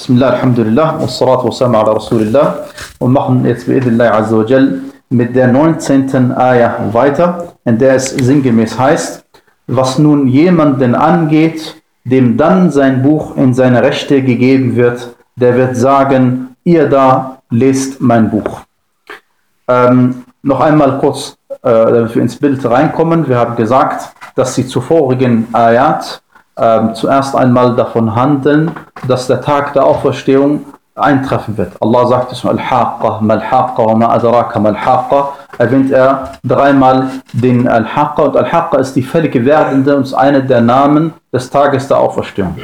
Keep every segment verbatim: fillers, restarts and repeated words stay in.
Bismillah, Alhamdulillah, wassalatu wassalamu ala Rasulillah und machen jetzt bi'idhnillah azza wa jal mit der neunzehnten Ayah weiter, in der es sinngemäß heißt: Was nun jemanden angeht, dem dann sein Buch in seine Rechte gegeben wird, der wird sagen, ihr da, lest mein Buch. Ähm, noch einmal kurz, äh, damit wir ins Bild reinkommen. Wir haben gesagt, dass die zuvorigen Ayat äh, zuerst einmal davon handeln, dass der Tag der Auferstehung eintreffen wird. Allah sagt es, Al-Haqqa, Mal-Haqqa, wa ma adraka Mal-Haqqa, erwähnt er dreimal den Al-Haqqa, und Al-Haqqa ist die völlig werdende und ist einer der Namen des Tages der Auferstehung.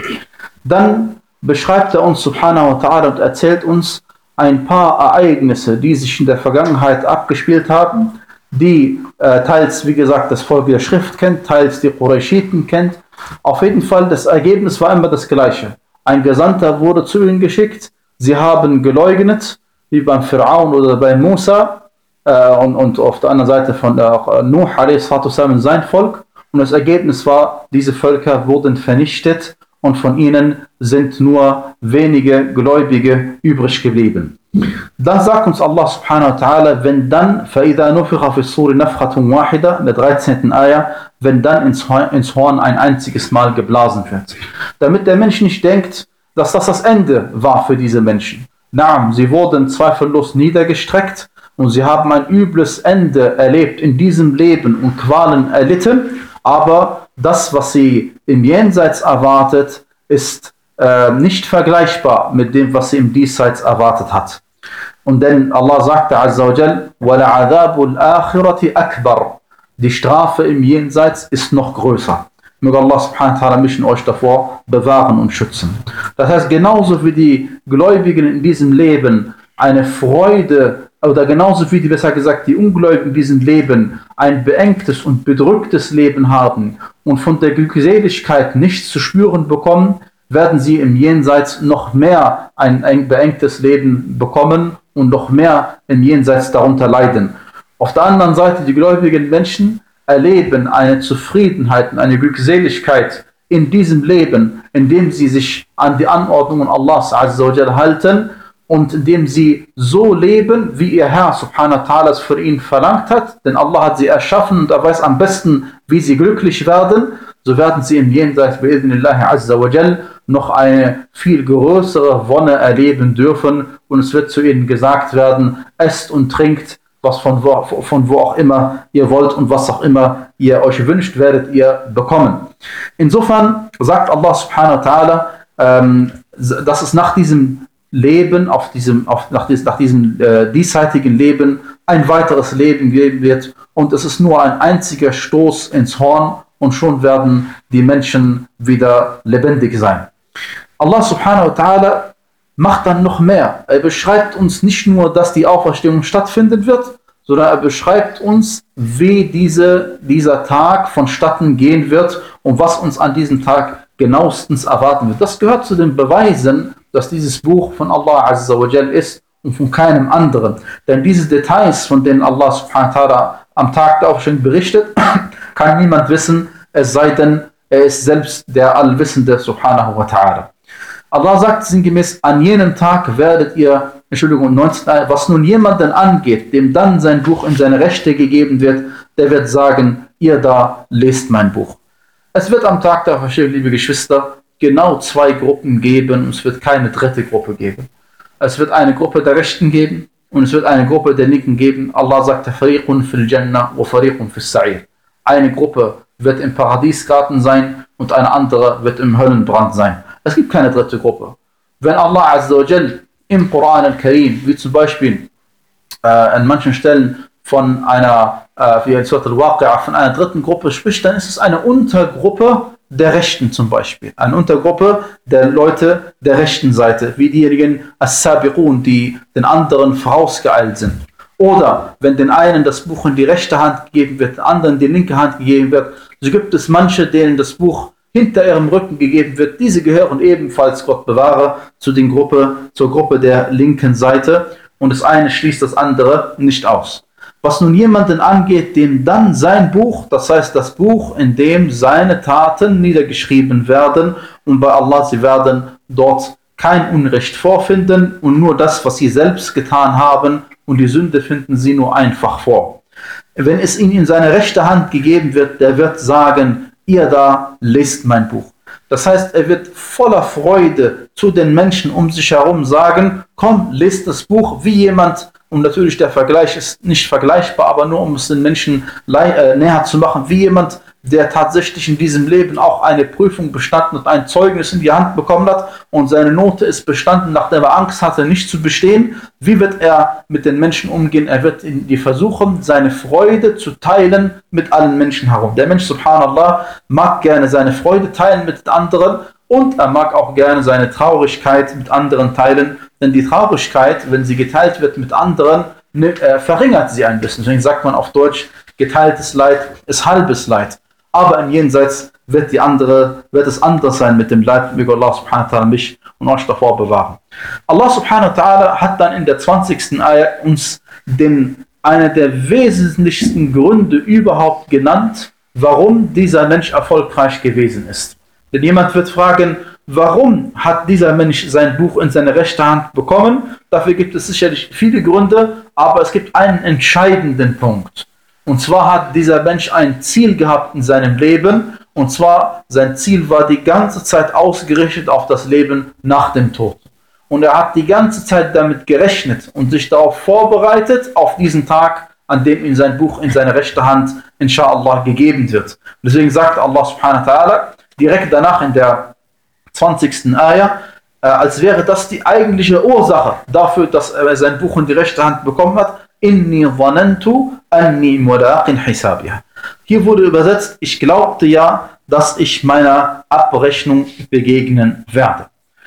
Dann beschreibt er uns subhanahu wa ta'ala und erzählt uns ein paar Ereignisse, die sich in der Vergangenheit abgespielt haben, die äh, teils, wie gesagt, das Volk der Schrift kennt, teils die Qurayshiten kennt. Auf jeden Fall, das Ergebnis war immer das gleiche. Ein Gesandter wurde zu ihnen geschickt, sie haben geleugnet, wie beim Pharaon oder bei Musa, äh, und, und auf der anderen Seite von äh, Nuh alaihi sein Volk. Und das Ergebnis war, diese Völker wurden vernichtet und von ihnen sind nur wenige Gläubige übrig geblieben. Dann sagt uns Allah subhanahu wa ta'ala, wenn dann, فَإِذَا نُفِخَ فِي الصُّورِ نَفْخَةٌ وَاحِدَةٌ, in der dreizehnten Ayah, wenn dann ins Horn ein einziges Mal geblasen wird. Damit der Mensch nicht denkt, dass das das Ende war für diese Menschen. Naam, sie wurden zweifellos niedergestreckt und sie haben ein übles Ende erlebt in diesem Leben und Qualen erlitten, aber das, was sie im Jenseits erwartet, ist äh, nicht vergleichbar mit dem, was sie im Diesseits erwartet hat. Und denn Allah sagte azza wa jal, وَلَعَذَابُ الْآخِرَةِ أَكْبَرُ, die Strafe im Jenseits ist noch größer. Möge Allah subhanahu wa ta'ala mich und euch davor bewahren und schützen. Das heißt, genauso wie die Gläubigen in diesem Leben eine Freude, oder genauso wie die, besser gesagt, die Ungläubigen in diesem Leben ein beengtes und bedrücktes Leben haben und von der Glückseligkeit nichts zu spüren bekommen, werden sie im Jenseits noch mehr ein, ein beengtes Leben bekommen und noch mehr im Jenseits darunter leiden. Auf der anderen Seite, die gläubigen Menschen erleben eine Zufriedenheit und eine Glückseligkeit in diesem Leben, indem sie sich an die Anordnungen Allahs azza wa jal halten und indem sie so leben, wie ihr Herr subhanahu wa ta'ala es für ihn verlangt hat. Denn Allah hat sie erschaffen und er weiß am besten, wie sie glücklich werden. So werden sie im Jenseits bi'idhnillahi azza wa jal noch eine viel größere Wonne erleben dürfen und es wird zu ihnen gesagt werden, esst und trinkt, was von wo, von wo auch immer ihr wollt und was auch immer ihr euch wünscht, werdet ihr bekommen. Insofern sagt Allah subhanahu wa ta'ala, ähm, dass es nach diesem Leben, auf diesem, auf, nach, dies, nach diesem äh, diesseitigen Leben ein weiteres Leben geben wird und es ist nur ein einziger Stoß ins Horn und schon werden die Menschen wieder lebendig sein. Allah subhanahu wa ta'ala macht dann noch mehr. Er beschreibt uns nicht nur, dass die Auferstehung stattfinden wird, sondern er beschreibt uns, wie diese, dieser Tag vonstatten gehen wird und was uns an diesem Tag genauestens erwarten wird. Das gehört zu den Beweisen, dass dieses Buch von Allah azza wa jal ist und von keinem anderen. Denn diese Details, von denen Allah subhanahu wa ta'ala am Tag der Auferstehung berichtet, kann niemand wissen, es sei denn, er ist selbst der Allwissende subhanahu wa ta'ala. Allah sagt sinngemäß, an jenem Tag werdet ihr, Entschuldigung, neunzehn, was nun jemanden angeht, dem dann sein Buch in seine Rechte gegeben wird, der wird sagen, ihr da, lest mein Buch. Es wird am Tag der Auferstehung, liebe Geschwister, genau zwei Gruppen geben und es wird keine dritte Gruppe geben. Es wird eine Gruppe der Rechten geben und es wird eine Gruppe der Linken geben. Allah sagte, Fariqun fil Jannah wa Fariqun fis Sa'ir. Eine Gruppe wird im Paradiesgarten sein und eine andere wird im Höllenbrand sein. Es gibt keine dritte Gruppe. Wenn Allah azza wa jal im Koran al-Karim, wie zum Beispiel äh, an manchen Stellen von einer, äh, wie in Surat al-Waqi'ah, von einer dritten Gruppe spricht, dann ist es eine Untergruppe der Rechten zum Beispiel. Eine Untergruppe der Leute der rechten Seite, wie diejenigen As-Sabiqun, die den anderen vorausgeeilt sind. Oder wenn den einen das Buch in die rechte Hand gegeben wird, den anderen in die linke Hand gegeben wird, so gibt es manche, denen das Buch hinter ihrem Rücken gegeben wird. Diese gehören ebenfalls, Gott bewahre, zu den Gruppe, zur Gruppe der linken Seite und das eine schließt das andere nicht aus. Was nun jemanden angeht, dem dann sein Buch, das heißt das Buch, in dem seine Taten niedergeschrieben werden und bei Allah, sie werden dort kein Unrecht vorfinden und nur das, was sie selbst getan haben, und die Sünde finden sie nur einfach vor. Wenn es ihm in seine rechte Hand gegeben wird, der wird sagen, ihr da, lest mein Buch. Das heißt, er wird voller Freude zu den Menschen um sich herum sagen, komm, lest das Buch, wie jemand, und natürlich der Vergleich ist nicht vergleichbar, aber nur um es den Menschen äh, näher zu machen, wie jemand, der tatsächlich in diesem Leben auch eine Prüfung bestanden und ein Zeugnis in die Hand bekommen hat und seine Note ist bestanden, nachdem er Angst hatte, nicht zu bestehen. Wie wird er mit den Menschen umgehen? Er wird in die versuchen, seine Freude zu teilen mit allen Menschen herum. Der Mensch, subhanallah, mag gerne seine Freude teilen mit anderen und er mag auch gerne seine Traurigkeit mit anderen teilen, denn die Traurigkeit, wenn sie geteilt wird mit anderen, äh, verringert sie ein bisschen. Deswegen sagt man auf Deutsch, geteiltes Leid ist halbes Leid. Aber im Jenseits wird, die andere, wird es anders sein mit dem Leid, möge Allah subhanahu wa ta'ala mich und euch davor bewahren. Allah subhanahu wa ta'ala hat dann in der zwanzigsten Ayah uns den, eine der wesentlichsten Gründe überhaupt genannt, warum dieser Mensch erfolgreich gewesen ist. Denn jemand wird fragen, warum hat dieser Mensch sein Buch in seine rechte Hand bekommen? Dafür gibt es sicherlich viele Gründe, aber es gibt einen entscheidenden Punkt. Und zwar hat dieser Mensch ein Ziel gehabt in seinem Leben, und zwar sein Ziel war die ganze Zeit ausgerichtet auf das Leben nach dem Tod. Und er hat die ganze Zeit damit gerechnet und sich darauf vorbereitet, auf diesen Tag, an dem ihm sein Buch in seine rechte Hand, inshallah, gegeben wird. Und deswegen sagt Allah subhanahu wa ta'ala direkt danach in der zwanzigsten Ayah, äh, als wäre das die eigentliche Ursache dafür, dass er sein Buch in die rechte Hand bekommen hat, Inni dhanantu anni mulaqin hisabiha. Hier wurde übersetzt, ich glaubte ja, dass ich meiner Abrechnung begegnen werde.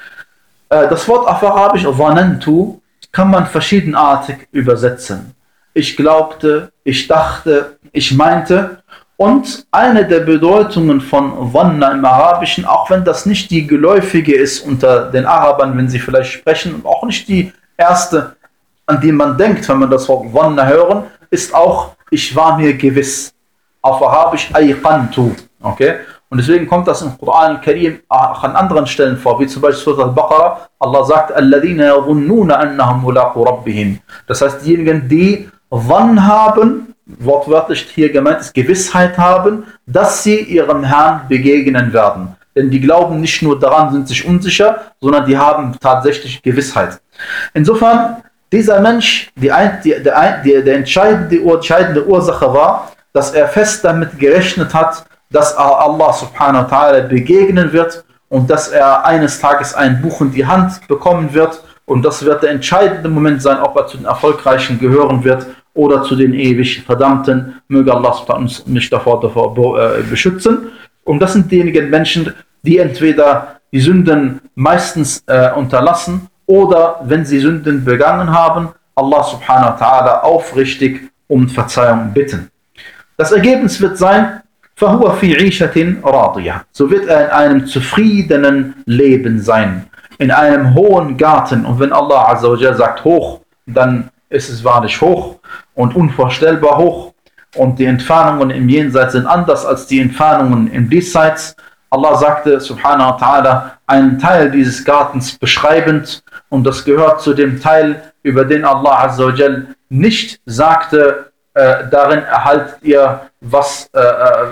Äh, das Wort auf Arabisch dhanantu kann man verschiedenartig übersetzen. Ich glaubte, ich dachte, ich meinte. Und eine der Bedeutungen von Dhanna im Arabischen, auch wenn das nicht die geläufige ist unter den Arabern, wenn sie vielleicht sprechen, und auch nicht die erste, an die man denkt, wenn man das Wort Dhanna hören, ist auch, ich war mir gewiss. Auf Arabisch ayqantu. Okay? Und deswegen kommt das im Koran al-Karim auch an anderen Stellen vor, wie zum Beispiel Surah al-Baqarah. Allah sagt, alladhina yadhunnuna annahum mulaqu rabbihim. Das heißt, diejenigen, die Dhann haben, wortwörtlich hier gemeint ist, Gewissheit haben, dass sie ihrem Herrn begegnen werden. Denn die glauben nicht nur daran, sind sich unsicher, sondern die haben tatsächlich Gewissheit. Insofern, dieser Mensch, die, die, der, die, der entscheidende, die entscheidende Ursache war, dass er fest damit gerechnet hat, dass Allah subhanahu wa ta'ala begegnen wird und dass er eines Tages ein Buch in die Hand bekommen wird. Und das wird der entscheidende Moment sein, ob er zu den Erfolgreichen gehören wird oder zu den ewig Verdammten. Möge Allah uns nicht davor, davor beschützen. Und das sind diejenigen Menschen, die entweder die Sünden meistens äh, unterlassen oder, wenn sie Sünden begangen haben, Allah subhanahu wa ta'ala aufrichtig um Verzeihung bitten. Das Ergebnis wird sein, فَهُوَ فِي عِيشَةٍ رَاضِيَةٍ. So wird er in einem zufriedenen Leben sein, in einem hohen Garten. Und wenn Allah azza wa jalla sagt hoch, dann ist es wahrlich hoch und unvorstellbar hoch. Und die Entfernungen im Jenseits sind anders als die Entfernungen im Diesseits. Allah sagte, subhanahu wa ta'ala, einen Teil dieses Gartens beschreibend, und das gehört zu dem Teil, über den Allah azza wa jalla nicht sagte, äh, darin erhaltet ihr, was äh,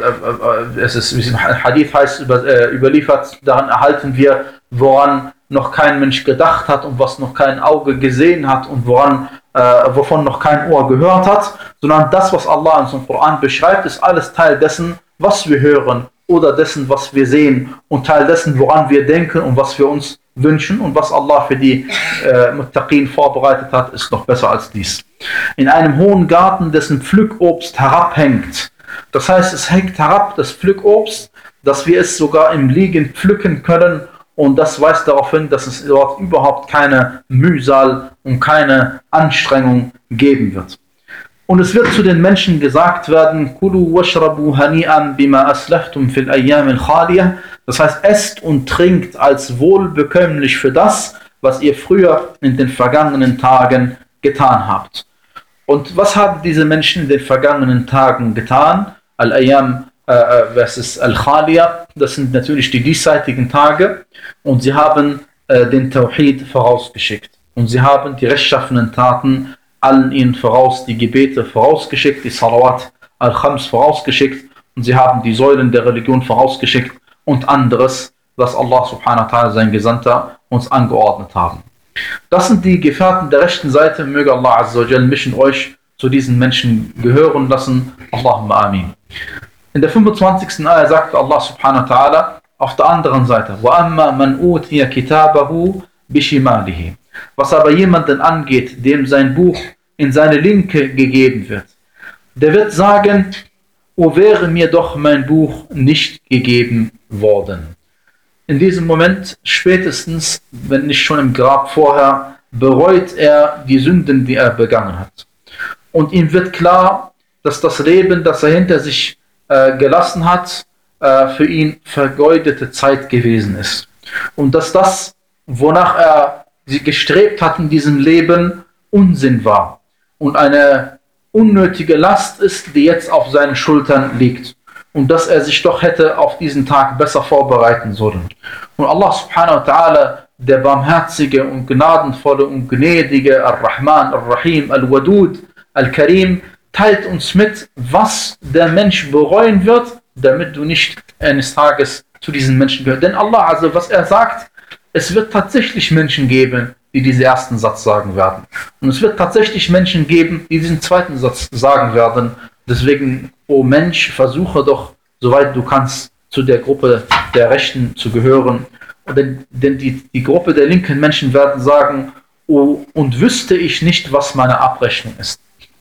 äh, äh, es ist, wie es im Hadith heißt, über, äh, überliefert, darin erhalten wir, woran noch kein Mensch gedacht hat und was noch kein Auge gesehen hat und woran, äh, wovon noch kein Ohr gehört hat, sondern das, was Allah in seinem Koran beschreibt, ist alles Teil dessen, was wir hören oder dessen, was wir sehen, und Teil dessen, woran wir denken und was wir uns wünschen, und was Allah für die äh, Muttaqin vorbereitet hat, ist noch besser als dies. In einem hohen Garten, dessen Pflückobst herabhängt. Das heißt, es hängt herab, das Pflückobst, dass wir es sogar im Liegen pflücken können, und das weist darauf hin, dass es dort überhaupt keine Mühsal und keine Anstrengung geben wird. Und es wird zu den Menschen gesagt werden, Kulu washrabu hani'an bima aslaftum fil ayyam al-khaliyah. Das heißt, esst und trinkt als wohlbekömmlich für das, was ihr früher in den vergangenen Tagen getan habt. Und was haben diese Menschen in den vergangenen Tagen getan? Al-Ayyam äh, versus Al-Khaliyah, das sind natürlich die diesseitigen Tage, und sie haben äh, den Tawhid vorausgeschickt. Und sie haben die rechtschaffenen Taten allen ihnen voraus, die Gebete vorausgeschickt, die Salawat al-Khams vorausgeschickt, und sie haben die Säulen der Religion vorausgeschickt und anderes, was Allah subhanahu wa ta'ala, sein Gesandter, uns angeordnet haben. Das sind die Gefährten der rechten Seite. Möge Allah azza wa jal mich und euch zu diesen Menschen gehören lassen. Allahumma amin. In der fünfundzwanzigsten Ayah sagt Allah subhanahu wa ta'ala auf der anderen Seite: وَأَمَّا مَنْ أُوتِيَ كِتَابَهُ بِشِمَالِهِ. Was aber jemanden angeht, dem sein Buch in seine Linke gegeben wird, der wird sagen: O wäre mir doch mein Buch nicht gegeben worden. In diesem Moment, spätestens, wenn nicht schon im Grab vorher, bereut er die Sünden, die er begangen hat. Und ihm wird klar, dass das Leben, das er hinter sich äh, gelassen hat, äh, für ihn vergeudete Zeit gewesen ist. Und dass das, wonach er gestrebt hat in diesem Leben, Unsinn war und eine unnötige Last ist, die jetzt auf seinen Schultern liegt. Und dass er sich doch hätte auf diesen Tag besser vorbereiten sollen. Und Allah subhanahu wa ta'ala, der barmherzige und gnadenvolle und gnädige Ar-Rahman, Ar-Rahim, Al-Wadud, Al-Karim, teilt uns mit, was der Mensch bereuen wird, damit du nicht eines Tages zu diesen Menschen gehörst. Denn Allah, also was er sagt, es wird tatsächlich Menschen geben, die diesen ersten Satz sagen werden. Und es wird tatsächlich Menschen geben, die diesen zweiten Satz sagen werden. Deswegen, o Mensch, versuche doch, soweit du kannst, zu der Gruppe der Rechten zu gehören. Denn, denn die, die Gruppe der linken Menschen werden sagen: oh, und wüsste ich nicht, was meine Abrechnung ist.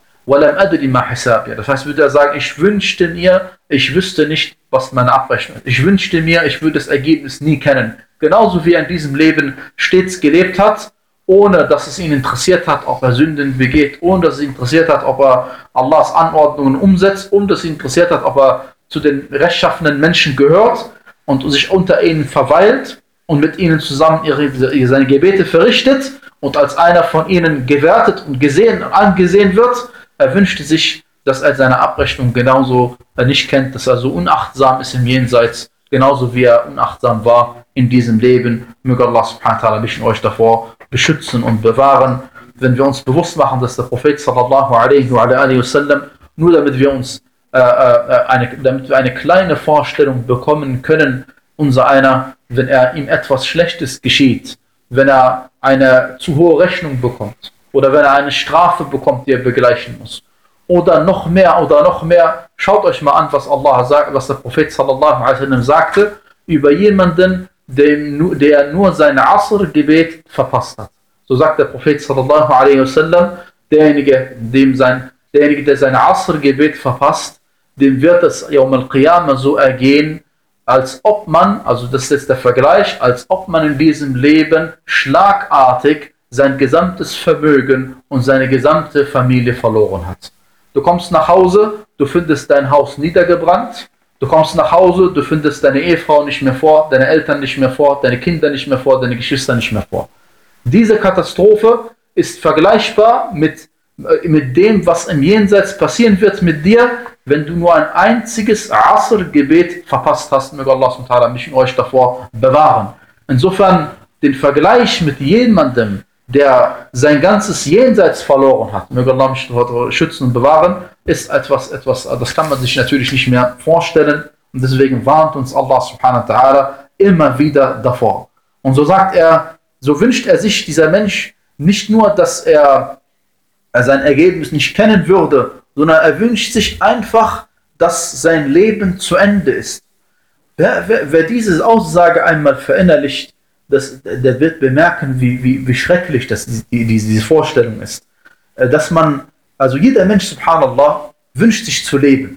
Das heißt, würde er sagen, ich wünschte mir, ich wüsste nicht, was meine Abrechnung ist. Ich wünschte mir, ich würde das Ergebnis nie kennen. Genauso wie er in diesem Leben stets gelebt hat, ohne dass es ihn interessiert hat, ob er Sünden begeht, ohne dass es ihn interessiert hat, ob er Allahs Anordnungen umsetzt, ohne dass es ihn interessiert hat, ob er zu den rechtschaffenen Menschen gehört und sich unter ihnen verweilt und mit ihnen zusammen ihre, seine Gebete verrichtet und als einer von ihnen gewertet und gesehen und angesehen wird. Er wünschte sich, dass er seine Abrechnung genauso nicht kennt, dass er so unachtsam ist im Jenseits, genauso wie er unachtsam war in diesem Leben. Möge Allah subhanahu wa ta'ala mich und euch davor beschützen und bewahren, wenn wir uns bewusst machen, dass der Prophet sallallahu alaihi wa alihi wasallam, nur damit wir uns äh, eine, damit wir eine kleine Vorstellung bekommen können, unser einer, wenn er ihm etwas Schlechtes geschieht, wenn er eine zu hohe Rechnung bekommt oder wenn er eine Strafe bekommt, die er begleichen muss, oder noch mehr oder noch mehr, schaut euch mal an, was Allah sagt, was der Prophet sallallahu alaihi wasallam sagte über jemanden, dem, der nur sein Asr-Gebet verpasst hat. So sagt der Prophet sallallahu alaihi wasallam, derjenige, dem sein, derjenige, der sein Asr-Gebet verpasst, dem wird es Yawm al-Qiyamah so ergehen, als ob man, also das ist jetzt der Vergleich, als ob man in diesem Leben schlagartig sein gesamtes Vermögen und seine gesamte Familie verloren hat. Du kommst nach Hause, du findest dein Haus niedergebrannt, du kommst nach Hause, du findest deine Ehefrau nicht mehr vor, deine Eltern nicht mehr vor, deine Kinder nicht mehr vor, deine Geschwister nicht mehr vor. Diese Katastrophe ist vergleichbar mit, äh, mit dem, was im Jenseits passieren wird mit dir, wenn du nur ein einziges Asr-Gebet verpasst hast. Möge Allah subhanahu wa ta'ala mich und euch davor bewahren. Insofern den Vergleich mit jemandem, der sein ganzes Jenseits verloren hat, möge Allah mich schützen und bewahren, ist etwas, etwas, das kann man sich natürlich nicht mehr vorstellen. Und deswegen warnt uns Allah subhanahu wa ta'ala immer wieder davor. Und so sagt er, so wünscht er sich, dieser Mensch, nicht nur, dass er, er sein Ergebnis nicht kennen würde, sondern er wünscht sich einfach, dass sein Leben zu Ende ist. Wer, wer, wer diese Aussage einmal verinnerlicht, das, der wird bemerken, wie, wie, wie schrecklich das, die, diese, diese Vorstellung ist. Dass man, also jeder Mensch, subhanallah, wünscht sich zu leben.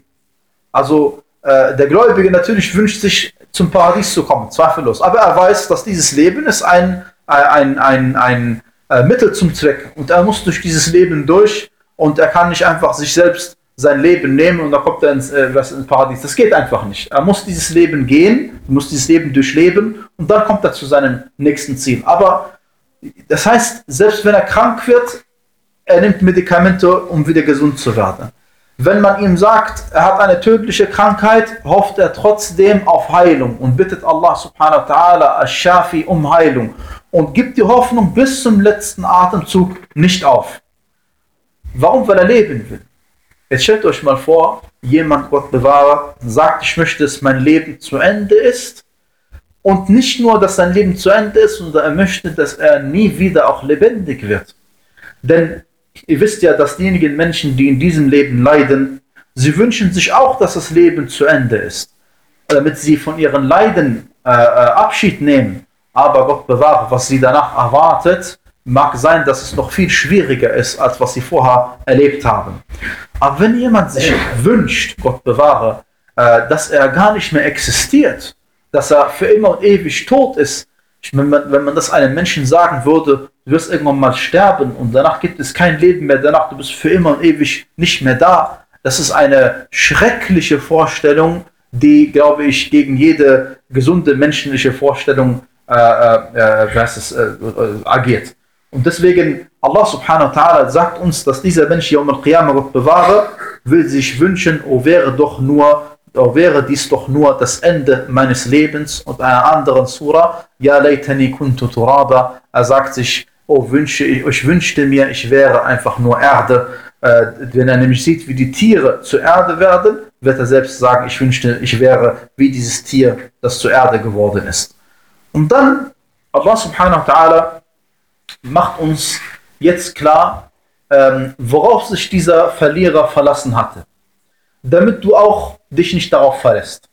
Also äh, der Gläubige natürlich wünscht sich, zum Paradies zu kommen, zweifellos. Aber er weiß, dass dieses Leben ist ein, ein, ein, ein, ein Mittel zum Zweck. Und er muss durch dieses Leben durch und er kann nicht einfach sich selbst sein Leben nehmen und dann kommt er ins, äh, ins Paradies. Das geht einfach nicht. Er muss dieses Leben gehen, muss dieses Leben durchleben und dann kommt er zu seinem nächsten Ziel. Aber das heißt, selbst wenn er krank wird, er nimmt Medikamente, um wieder gesund zu werden. Wenn man ihm sagt, er hat eine tödliche Krankheit, hofft er trotzdem auf Heilung und bittet Allah subhanahu wa ta'ala al-Shafi um Heilung. und gibt die Hoffnung bis zum letzten Atemzug nicht auf. Warum? Weil er leben will. Jetzt stellt euch mal vor, jemand, Gott bewahre, sagt, ich möchte, dass mein Leben zu Ende ist. Und nicht nur, dass sein Leben zu Ende ist, sondern er möchte, dass er nie wieder auch lebendig wird. Denn ihr wisst ja, dass diejenigen Menschen, die in diesem Leben leiden, sie wünschen sich auch, dass das Leben zu Ende ist. Damit sie von ihren Leiden äh, Abschied nehmen. Aber Gott bewahre, was sie danach erwartet, mag sein, dass es noch viel schwieriger ist, als was sie vorher erlebt haben. Aber wenn jemand sich wünscht, Gott bewahre, äh, dass er gar nicht mehr existiert, dass er für immer und ewig tot ist, wenn man, wenn man das einem Menschen sagen würde, du wirst irgendwann mal sterben und danach gibt es kein Leben mehr, danach du bist für immer und ewig nicht mehr da, das ist eine schreckliche Vorstellung, die, glaube ich, gegen jede gesunde menschliche Vorstellung äh, äh, was es, äh, äh, agiert. Und deswegen, Allah subhanahu wa ta'ala sagt uns, dass dieser Mensch, Yawm al-Qiyamah, Gott bewahre, will sich wünschen, oh wäre doch nur, oh wäre dies doch nur das Ende meines Lebens. Und einer anderen Surah, Ya laytani kuntu turaba, er sagt sich, oh wünsche ich, ich wünschte mir, ich wäre einfach nur Erde. Äh, wenn er nämlich sieht, wie die Tiere zur Erde werden, wird er selbst sagen, ich wünschte, ich wäre wie dieses Tier, das zur Erde geworden ist. Und dann, Allah subhanahu wa ta'ala macht uns jetzt klar, ähm, worauf sich dieser Verlierer verlassen hatte. Damit du auch dich nicht darauf verlässt.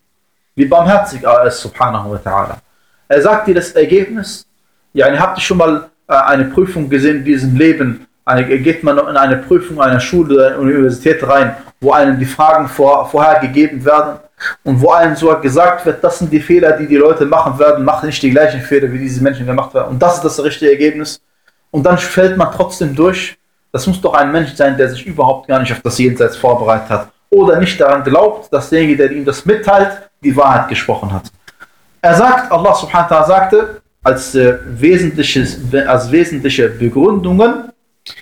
Wie barmherzig er ist, subhanahu wa ta'ala. Er sagt dir das Ergebnis. Ja, ihr habt schon mal äh, eine Prüfung gesehen in diesem Leben. Eine, geht man in eine Prüfung einer Schule oder einer Universität rein, wo einem die Fragen vor, vorher gegeben werden und wo einem sogar gesagt wird, das sind die Fehler, die die Leute machen werden, macht nicht die gleichen Fehler, wie diese Menschen gemacht werden. Und das ist das richtige Ergebnis. Und dann fällt man trotzdem durch. Das muss doch ein Mensch sein, der sich überhaupt gar nicht auf das Jenseits vorbereitet hat. Oder nicht daran glaubt, dass derjenige, der ihm das mitteilt, die Wahrheit gesprochen hat. Er sagt, Allah subhanahu wa ta'ala sagte, als, äh, wesentliches, als wesentliche Begründungen,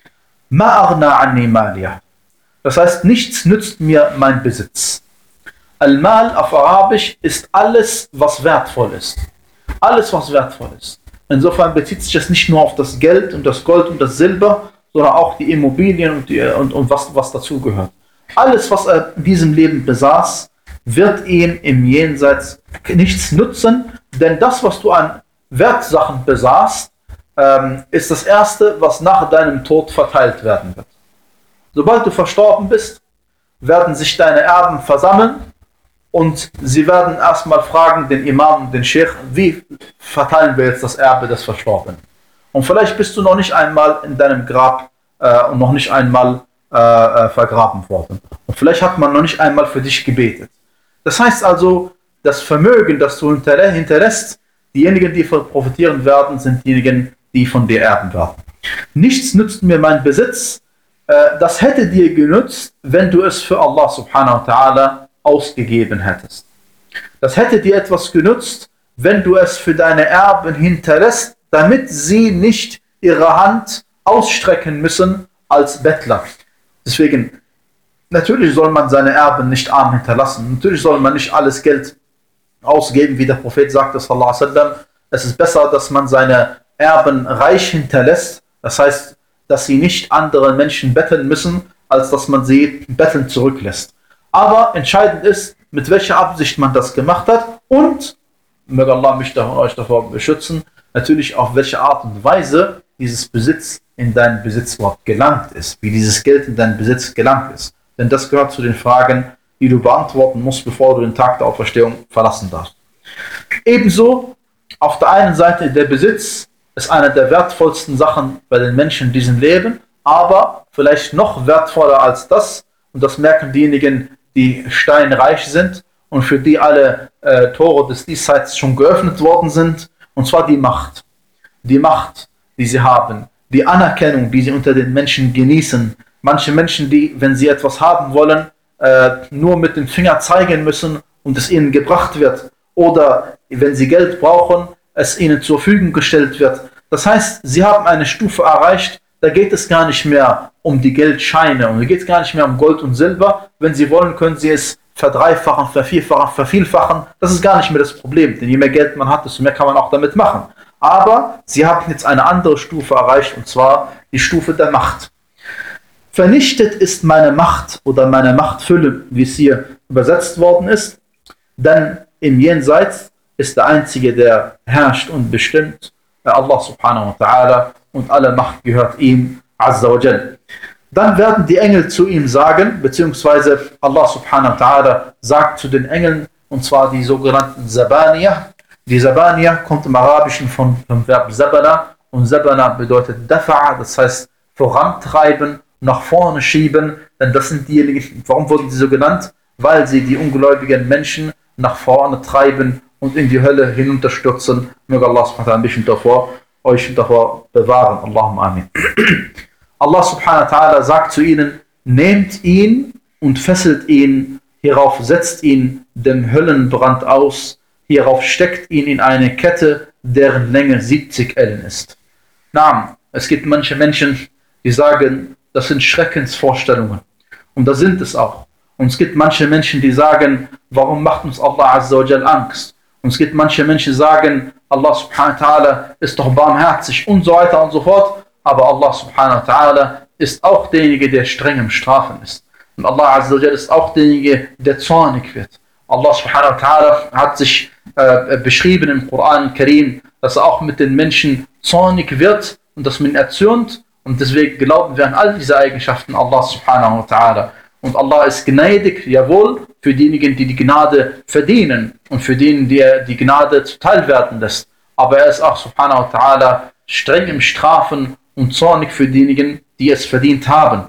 Ma aghna anni maliya. Das heißt, nichts nützt mir mein Besitz. Al-Mal auf Arabisch ist alles, was wertvoll ist. Alles, was wertvoll ist. Insofern bezieht sich das nicht nur auf das Geld und das Gold und das Silber, sondern auch die Immobilien und, die, und, und was, was dazugehört. Alles, was er in diesem Leben besaß, wird ihm im Jenseits nichts nutzen, denn das, was du an Wertsachen besaßt, ähm, ist das Erste, was nach deinem Tod verteilt werden wird. Sobald du verstorben bist, werden sich deine Erben versammeln und sie werden erstmal fragen, den Imam, den Sheikh, wie verteilen wir jetzt das Erbe des Verstorbenen? Und vielleicht bist du noch nicht einmal in deinem Grab äh, und noch nicht einmal äh, vergraben worden. Und vielleicht hat man noch nicht einmal für dich gebetet. Das heißt also, das Vermögen, das du hinterlässt, diejenigen, die profitieren werden, sind diejenigen, die von dir erben werden. Nichts nützt mir mein Besitz. Äh, das hätte dir genützt, wenn du es für Allah subhanahu wa ta'ala ausgegeben hättest. Das hätte dir etwas genützt, wenn du es für deine Erben hinterlässt, damit sie nicht ihre Hand ausstrecken müssen als Bettler. Deswegen, natürlich soll man seine Erben nicht arm hinterlassen. Natürlich soll man nicht alles Geld ausgeben, wie der Prophet sagte, sallallahu alaihi wasallam. Es ist besser, dass man seine Erben reich hinterlässt. Das heißt, dass sie nicht andere Menschen betteln müssen, als dass man sie betteln zurücklässt. Aber entscheidend ist, mit welcher Absicht man das gemacht hat und, möge Allah mich und euch davor beschützen, natürlich auf welche Art und Weise dieses Besitz in deinen Besitz überhaupt gelangt ist, wie dieses Geld in deinen Besitz gelangt ist. Denn das gehört zu den Fragen, die du beantworten musst, bevor du den Tag der Auferstehung verlassen darfst. Ebenso, auf der einen Seite, der Besitz ist eine der wertvollsten Sachen bei den Menschen in diesem Leben, aber vielleicht noch wertvoller als das, und das merken diejenigen, die steinreich sind und für die alle äh, Tore des Diesseits schon geöffnet worden sind, und zwar die Macht. Die Macht, die sie haben, die Anerkennung, die sie unter den Menschen genießen. Manche Menschen, die, wenn sie etwas haben wollen, äh, nur mit dem Finger zeigen müssen und es ihnen gebracht wird. Oder wenn sie Geld brauchen, es ihnen zur Verfügung gestellt wird. Das heißt, sie haben eine Stufe erreicht, da geht es gar nicht mehr um die Geldscheine und da geht es gar nicht mehr um Gold und Silber. Wenn sie wollen, können sie es verdreifachen, vervierfachen, vervielfachen. Das ist gar nicht mehr das Problem, denn je mehr Geld man hat, desto mehr kann man auch damit machen. Aber sie haben jetzt eine andere Stufe erreicht, und zwar die Stufe der Macht. Vernichtet ist meine Macht oder meine Machtfülle, wie es hier übersetzt worden ist, denn im Jenseits ist der Einzige, der herrscht und bestimmt, Allah subhanahu wa ta'ala, und alle Macht gehört ihm, azza wa jal. Dann werden die Engel zu ihm sagen, beziehungsweise Allah subhanahu wa ta'ala sagt zu den Engeln, und zwar die sogenannten Zabaniya. Die Zabaniya kommt im Arabischen vom, vom Verb Zabana, und Zabana bedeutet Dafa'a, das heißt vorantreiben, nach vorne schieben, denn das sind diejenigen, warum wurden sie so genannt? Weil sie die ungläubigen Menschen nach vorne treiben und in die Hölle hinunterstürzen. Möge Allah subhanahu wa ta'ala ein bisschen davor, euch davor bewahren. Allahumma amin. Allah subhanahu wa ta'ala sagt zu ihnen, nehmt ihn und fesselt ihn, hierauf setzt ihn dem Höllenbrand aus, hierauf steckt ihn in eine Kette, deren Länge siebzig Ellen ist. Na, es gibt manche Menschen, die sagen, das sind Schreckensvorstellungen. Und das sind es auch. Und es gibt manche Menschen, die sagen, warum macht uns Allah azza wa jal Angst? Und es gibt manche Menschen, die sagen, Allah subhanahu wa ta'ala ist doch barmherzig und so weiter und so fort. Aber Allah subhanahu wa ta'ala ist auch derjenige, der streng im Strafen ist. Und Allah azza wa jal ist auch derjenige, der zornig wird. Allah subhanahu wa ta'ala hat sich äh, beschrieben im Koran Karim, dass er auch mit den Menschen zornig wird und dass man ihn erzürnt. Und deswegen glauben wir an all diese Eigenschaften Allah subhanahu wa ta'ala. Und Allah ist gnädig, jawohl, für diejenigen, die die Gnade verdienen und für diejenigen, die er die Gnade zuteil werden lässt. Aber er ist auch subhanahu wa ta'ala streng im Strafen und zornig für diejenigen, die es verdient haben.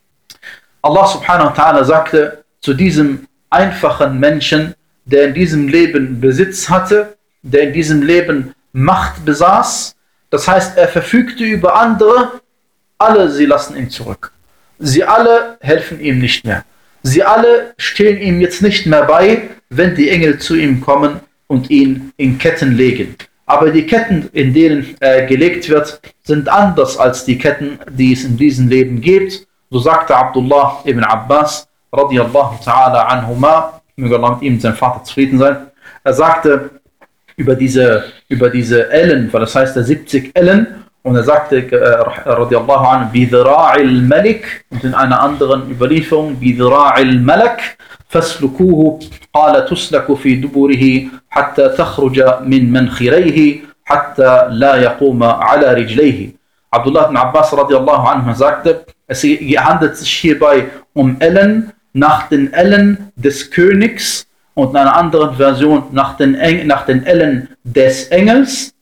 Allah subhanahu wa ta'ala sagte zu diesem einfachen Menschen, der in diesem Leben Besitz hatte, der in diesem Leben Macht besaß, das heißt, er verfügte über andere, alle sie lassen ihn zurück. Sie alle helfen ihm nicht mehr. Sie alle stehen ihm jetzt nicht mehr bei, wenn die Engel zu ihm kommen und ihn in Ketten legen. Aber die Ketten, in denen er gelegt wird, sind anders als die Ketten, die es in diesem Leben gibt. So sagte Abdullah ibn Abbas, radiyallahu ta'ala anhuma, möge Allah mit ihm und seinem Vater zufrieden sein. Er sagte über diese, über diese Ellen, weil das heißt der siebzig Ellen, und er sagte, äh, radiyallahu anhu, bidhra'il malik, und in einer anderen Überlieferung, bidhra'il malak, faslukuhu, qala tuslaku fi duburihi, hatta takhruja min mankhirayhi, hatta la yaquma ala rijlayhi. Abdullah ibn Abbas radiyallahu anhu sagte, es handelt sich hierbei um Ellen nach den Ellen des Königs und in einer anderen Version nach den, Eng nach den Ellen des Engels.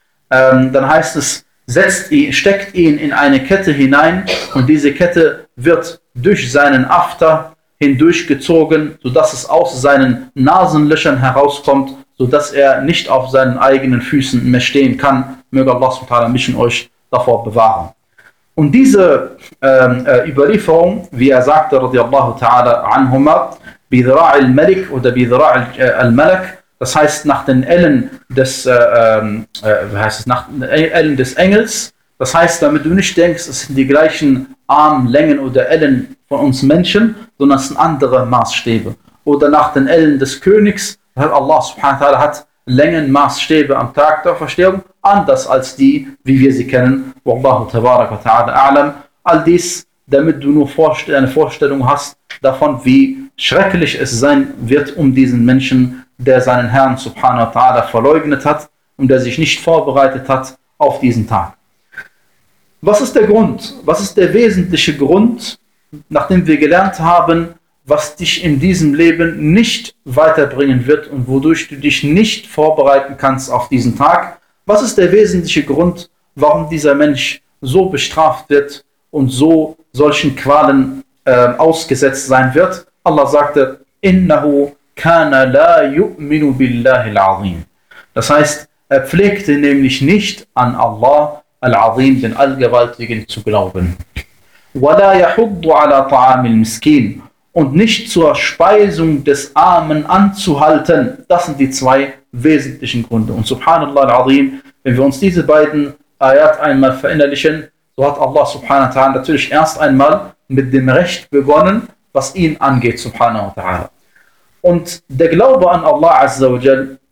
Ähm, dann heißt es, setzt ihn, steckt ihn in eine Kette hinein und diese Kette wird durch seinen After hindurchgezogen, sodass es aus seinen Nasenlöchern herauskommt, sodass er nicht auf seinen eigenen Füßen mehr stehen kann. Möge Allah subhanahu wa ta'ala mich und euch davor bewahren. Und diese ähm, äh, Überlieferung, wie er sagte, radiyallahu ta'ala anhuma, bidhra' al-malik oder bidhra' al-malak, das heißt nach den Ellen des, äh, äh, wie heißt es, nach den Ellen des Engels. Das heißt, damit du nicht denkst, es sind die gleichen Armlängen oder Ellen von uns Menschen, sondern es sind andere Maßstäbe. Oder nach den Ellen des Königs, Allah subhanahu wa ta'ala hat Längenmaßstäbe am Tag der Verstehung, anders als die, wie wir sie kennen. Wallahu tabarak wa ta'ala a'lam. All dies, damit du nur vorst- eine Vorstellung hast davon, wie schrecklich es sein wird um diesen Menschen, der seinen Herrn subhanahu wa ta'ala verleugnet hat und der sich nicht vorbereitet hat auf diesen Tag. Was ist der Grund? Was ist der wesentliche Grund, nachdem wir gelernt haben, was dich in diesem Leben nicht weiterbringen wird und wodurch du dich nicht vorbereiten kannst auf diesen Tag? Was ist der wesentliche Grund, warum dieser Mensch so bestraft wird und so solchen Qualen äh, ausgesetzt sein wird? Allah sagte, Innahu kana la yu'minu billahi al-azim. Das heißt, er pflegte nämlich nicht an Allah al-Azim, den Allgewaltigen, zu glauben. Wala yahuddu ala ta'amil miskin. Und nicht zur Speisung des Armen anzuhalten. Das sind die zwei wesentlichen Gründe. Und subhanallah al-Azim, wenn wir uns diese beiden Ayat einmal verinnerlichen, so hat Allah subhanahu wa ta'ala natürlich erst einmal mit dem Recht begonnen, was ihn angeht, subhanahu wa ta'ala. Und der Glaube an Allah azza wa jal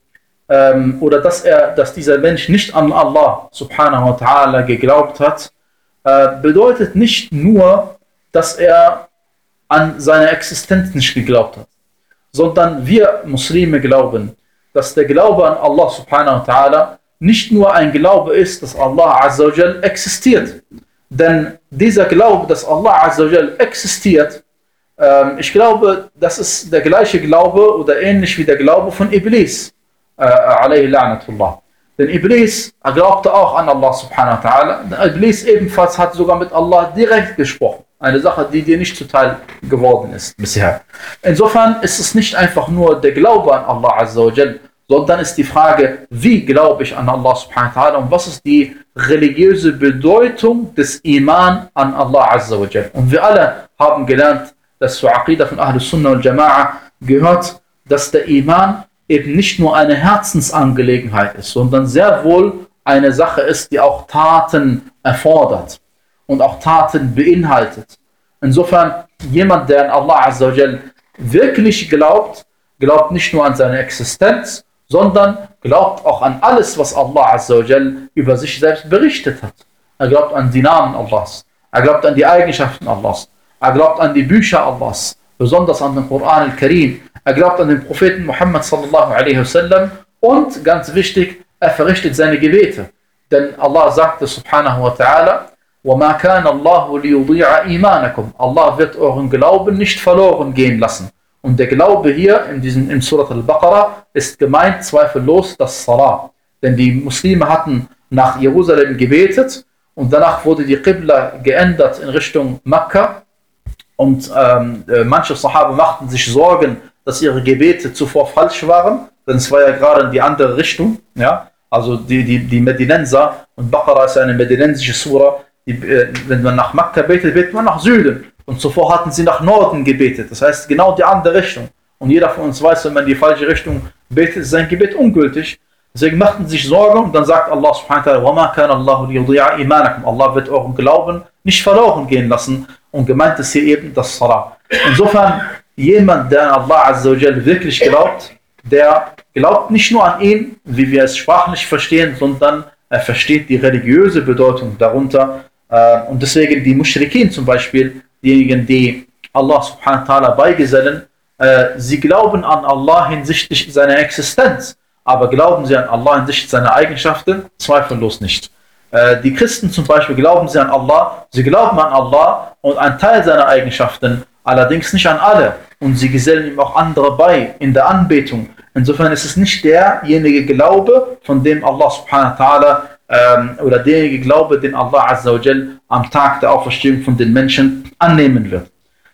ähm, oder dass er, dass dieser Mensch nicht an Allah subhanahu wa ta'ala geglaubt hat, äh, bedeutet nicht nur, dass er an seine Existenz nicht geglaubt hat, sondern wir Muslime glauben, dass der Glaube an Allah subhanahu wa ta'ala nicht nur ein Glaube ist, dass Allah azza wa jal existiert. Denn dieser Glaube, dass Allah azza wa jal existiert, ähm, ich glaube, das ist der gleiche Glaube oder ähnlich wie der Glaube von Iblis, äh, alayhi la'natullah. Denn Iblis glaubte auch an Allah subhanahu wa ta'ala. Iblis ebenfalls hat sogar mit Allah direkt gesprochen. Eine Sache, die dir nicht zuteil geworden ist bisher. Insofern ist es nicht einfach nur der Glaube an Allah azza wa jal, sondern ist die Frage, wie glaube ich an Allah subhanahu wa ta'ala und was ist die religiöse Bedeutung des Iman an Allah azza wa jal. Und wir alle haben gelernt, dass zur Aqidah von Ahlus Sunnah wal Jama'a gehört, dass der Iman eben nicht nur eine Herzensangelegenheit ist, sondern sehr wohl eine Sache ist, die auch Taten erfordert und auch Taten beinhaltet. Insofern, jemand, der an Allah azza wa jal wirklich glaubt, glaubt nicht nur an seine Existenz, sondern glaubt auch an alles, was Allah azza wa jal über sich selbst berichtet hat. Er glaubt an die Namen Allahs, er glaubt an die Eigenschaften Allahs, er glaubt an die Bücher Allahs, besonders an den Koran al-Karim, er glaubt an den Propheten Muhammad sallallahu alaihi wasallam und, ganz wichtig, er verrichtet seine Gebete. Denn Allah sagte subhanahu wa ta'ala, وَمَا كَانَ اللَّهُ لِيُضِيعَ إِيمَانَكُمْ. Allah wird euren Glauben nicht verloren gehen lassen. Und der Glaube hier in, diesem, in Surat al-Baqarah ist gemeint zweifellos das Salah. Denn die Muslime hatten nach Jerusalem gebetet und danach wurde die Qibla geändert in Richtung Mekka. Und ähm, manche Sahaba machten sich Sorgen, dass ihre Gebete zuvor falsch waren, denn es war ja gerade in die andere Richtung. Ja? Also die, die, die Medinenser, und Baqarah ist eine medinensische Sura, die, äh, wenn man nach Mekka betet, betet man nach Süden. Und zuvor hatten sie nach Norden gebetet, das heißt genau die andere Richtung. Und jeder von uns weiß, wenn man in die falsche Richtung betet, ist sein Gebet ungültig. Deswegen machten sie sich Sorgen und dann sagt Allah subhanahu wa ta'ala, وَمَا كَانَ اللَّهُ لِيُضِيعَ إِيمَانَكُمْ. Allah wird euren Glauben nicht verloren gehen lassen. Und gemeint ist hier eben das Salah. Insofern, jemand, der an Allah azza wa jal wirklich glaubt, der glaubt nicht nur an ihn, wie wir es sprachlich verstehen, sondern er versteht die religiöse Bedeutung darunter. Und deswegen die Mushrikin zum Beispiel, diejenigen, die Allah subhanahu wa ta'ala beigesellen, sie glauben an Allah hinsichtlich seiner Existenz, aber glauben sie an Allah hinsichtlich seiner Eigenschaften? Zweifellos nicht. Die Christen zum Beispiel glauben sie an Allah, sie glauben an Allah und einen Teil seiner Eigenschaften, allerdings nicht an alle. Und sie gesellen ihm auch andere bei in der Anbetung. Insofern ist es nicht derjenige Glaube, von dem Allah subhanahu wa ta'ala ähm, oder derjenige Glaube, den Allah azza wa jal am Tag der Auferstehung von den Menschen annehmen wird.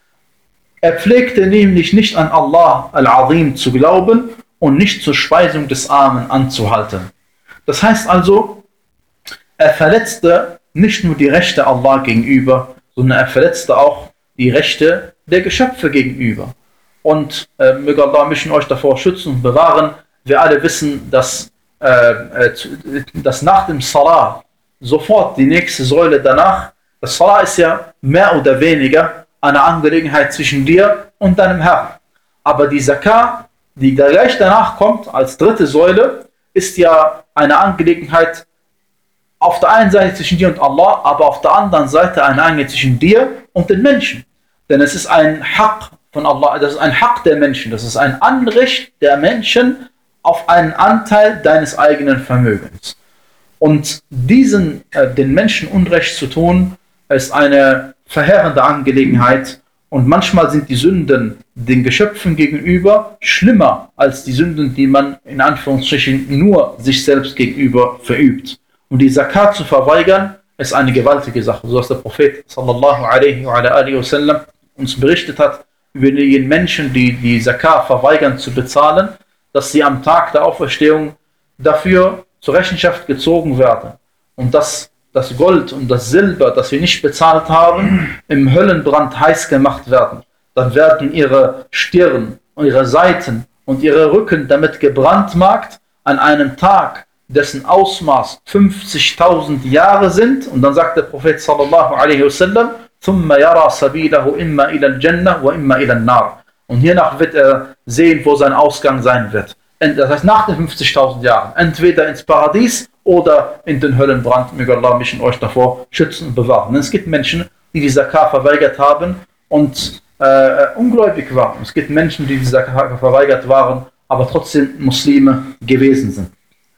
Er pflegte nämlich nicht an Allah al-Azim zu glauben und nicht zur Speisung des Armen anzuhalten. Das heißt also, er verletzte nicht nur die Rechte Allah gegenüber, sondern er verletzte auch die Rechte der Geschöpfe gegenüber. Und äh, möge Allah mich und euch davor schützen und bewahren. Wir alle wissen, dass, äh, dass nach dem Salah sofort die nächste Säule danach, das Salah ist ja mehr oder weniger eine Angelegenheit zwischen dir und deinem Herrn. Aber die Zakah, die gleich danach kommt, als dritte Säule, ist ja eine Angelegenheit auf der einen Seite zwischen dir und Allah, aber auf der anderen Seite eine Angelegenheit zwischen dir und den Menschen. Denn es ist ein Haqq von Allah, das ist ein Haqq der Menschen, das ist ein Anrecht der Menschen auf einen Anteil deines eigenen Vermögens. Und diesen, äh, den Menschen Unrecht zu tun, ist eine verheerende Angelegenheit. Und manchmal sind die Sünden den Geschöpfen gegenüber schlimmer als die Sünden, die man in Anführungsstrichen nur sich selbst gegenüber verübt. Und die Zakat zu verweigern, ist eine gewaltige Sache. So dass der Prophet sallallahu alaihi wa alihi wasallam uns berichtet hat, über die Menschen, die die Zakat verweigern zu bezahlen, dass sie am Tag der Auferstehung dafür zur Rechenschaft gezogen werden. Und dass das Gold und das Silber, das sie nicht bezahlt haben, im Höllenbrand heiß gemacht werden. Dann werden ihre Stirn und ihre Seiten und ihre Rücken damit gebrandmarkt an einem Tag, dessen Ausmaß fünfzigtausend Jahre sind. Und dann sagt der Prophet sallallahu alaihi wasallam, ثُمَّ يَرَى سَبِيلَهُ إِمَّا إِلَى الْجَنَّةِ وَإِمَّا إِلَى النَّارِ. Und hiernach wird er sehen, wo sein Ausgang sein wird. das heißt nach den fünfzigtausend Jahren, entweder ins Paradies oder in den Höllenbrand. Möge Allah mich und euch davor schützen und bewahren. Und es gibt Menschen, die die Zakah verweigert haben und äh, ungläubig waren. Es gibt Menschen, die die Zakah verweigert waren, aber trotzdem Muslime gewesen sind.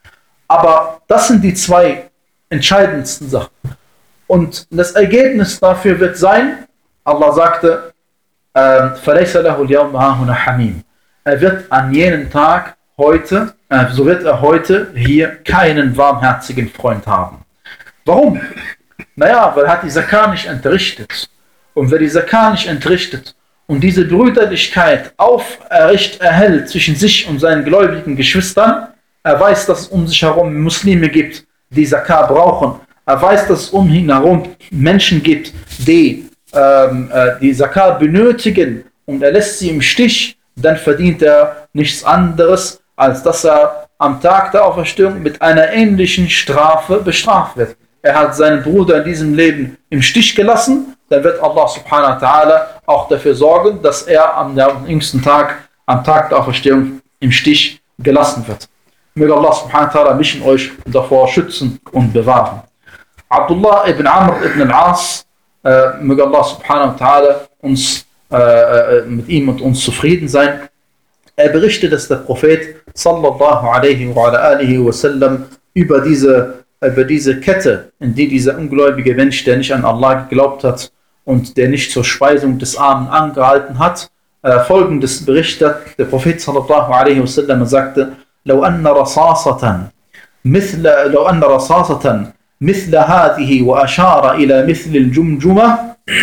Aber das sind die zwei entscheidendsten Sachen. Und das Ergebnis dafür wird sein, Allah sagte, فَلَيْسَ لَهُ الْيَوْمَ هَاهُنَا حَمِيمٌ. Er wird an jenem Tag heute, äh, so wird er heute hier keinen warmherzigen Freund haben. Warum? Naja, weil er hat die Zakah nicht entrichtet. Und wer die Zakah nicht entrichtet und diese Brüderlichkeit aufrecht erhält zwischen sich und seinen gläubigen Geschwistern, er weiß, dass es um sich herum Muslime gibt, die Zakah brauchen. Er weiß, dass es um ihn herum Menschen gibt, die ähm, äh, die Zakah benötigen und er lässt sie im Stich, dann verdient er nichts anderes, als dass er am Tag der Auferstehung mit einer ähnlichen Strafe bestraft wird. Er hat seinen Bruder in diesem Leben im Stich gelassen, dann wird Allah subhanahu wa ta'ala auch dafür sorgen, dass er am jüngsten Tag, am Tag der Auferstehung im Stich gelassen wird. Möge Allah subhanahu wa ta'ala mich und euch davor schützen und bewahren. Abdullah ibn Amr ibn al-As, äh, möge Allah subhanahu wa ta'ala uns äh, mit ihm und uns zufrieden sein. Er berichtet, dass der Prophet sallallahu alaihi wa alihi wa sallam über diese, über diese Kette, in die dieser ungläubige Mensch, der nicht an Allah geglaubt hat und der nicht zur Speisung des Armen angehalten hat, äh, folgendes berichtet. Der Prophet sallallahu alaihi wa sallam sagte, لو أن رصاصة مثل لو أن رصاصة مثل هذه وأشار إلى مثل الجمجمة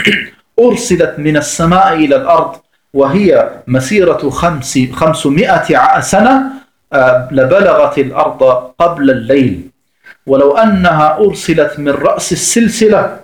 أرسلت من السماء إلى الأرض وهي مسيرة خمس خمسمائة سنة لبلغت الأرض قبل الليل ولو أنها أرسلت من رأس السلسلة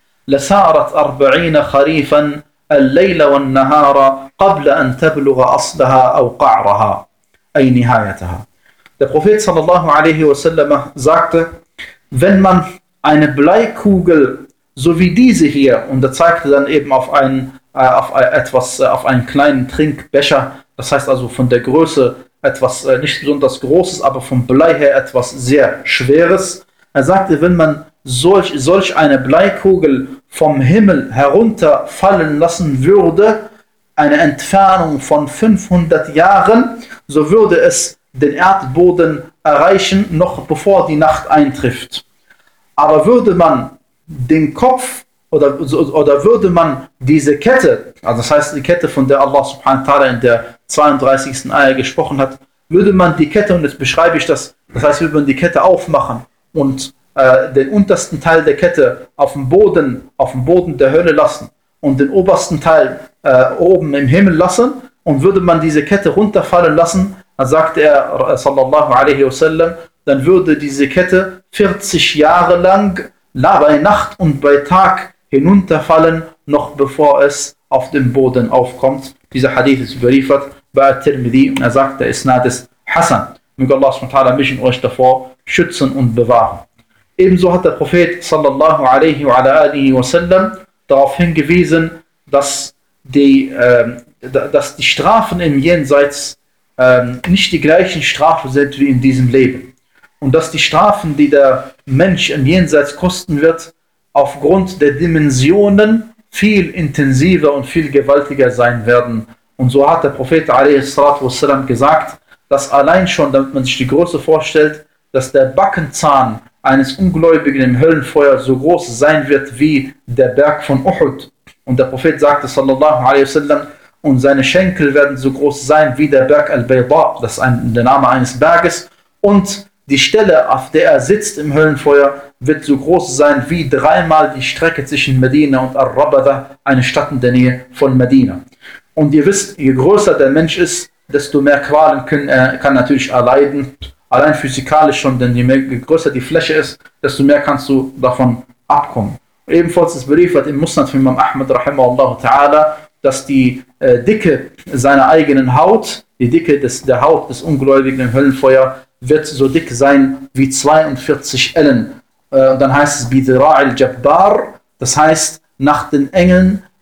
لسارت أربعين خريفا الليل والنهار قبل أن تبلغ أصلها أو قعرها أي نهايتها. Der Prophet sallallahu alaihi wasallam sagte, wenn man eine Bleikugel, so wie diese hier, und er zeigte dann eben auf einen, äh, auf etwas, äh, auf einen kleinen Trinkbecher, das heißt also von der Größe etwas äh, nicht besonders Großes, aber vom Blei her etwas sehr Schweres. Er sagte, wenn man solch, solch eine Bleikugel vom Himmel herunterfallen lassen würde, eine Entfernung von fünfhundert Jahren, so würde es den Erdboden erreichen, noch bevor die Nacht eintrifft. Aber würde man den Kopf oder, oder würde man diese Kette, also das heißt die Kette, von der Allah subhanahu wa ta'ala in der zweiunddreißigsten Ayah gesprochen hat, würde man die Kette, und jetzt beschreibe ich das, das heißt, würde man die Kette aufmachen und äh, den untersten Teil der Kette auf dem Boden, auf dem Boden der Hölle lassen und den obersten Teil äh, oben im Himmel lassen, und würde man diese Kette runterfallen lassen, dann sagte er, sallallahu alaihi wasallam, dann würde diese Kette vierzig Jahre lang bei Nacht und bei Tag hinunterfallen, noch bevor es auf dem Boden aufkommt. Dieser Hadith ist überliefert bei At-Tirmidhi und er sagt, der Isnad ist Hasan. Möge Allah subhanahu wa ta'ala mich und euch davor schützen und bewahren. Ebenso hat der Prophet sallallahu alaihi wa alihi wasallam darauf hingewiesen, dass die, äh, dass die Strafen im Jenseits äh, nicht die gleichen Strafen sind wie in diesem Leben. Und dass die Strafen, die der Mensch im Jenseits kosten wird, aufgrund der Dimensionen viel intensiver und viel gewaltiger sein werden. Und so hat der Prophet a s. gesagt, dass allein schon, damit man sich die Größe vorstellt, dass der Backenzahn eines Ungläubigen im Höllenfeuer so groß sein wird wie der Berg von Uhud. Und der Prophet sagte, sallallahu alaihi wasallam, und seine Schenkel werden so groß sein wie der Berg Al-Bayda, das ist ein, der Name eines Berges, und die Stelle, auf der er sitzt im Höllenfeuer, wird so groß sein wie dreimal die Strecke zwischen Medina und Ar-Rabada, eine Stadt in der Nähe von Medina. Und ihr wisst, je größer der Mensch ist, desto mehr Qualen können er, kann natürlich erleiden, allein physikalisch schon, denn je, mehr, je größer die Fläche ist, desto mehr kannst du davon abkommen. Ebenfalls ist beliefert im Musnad von Imam Ahmad rahimahullah ta'ala, dass die äh, Dicke seiner eigenen Haut, die Dicke des, der Haut des Ungläubigen im Höllenfeuer, wird so dick sein wie zweiundvierzig Ellen. Äh, dann heißt es Bidira' al-Jabbar, das heißt nach den Engeln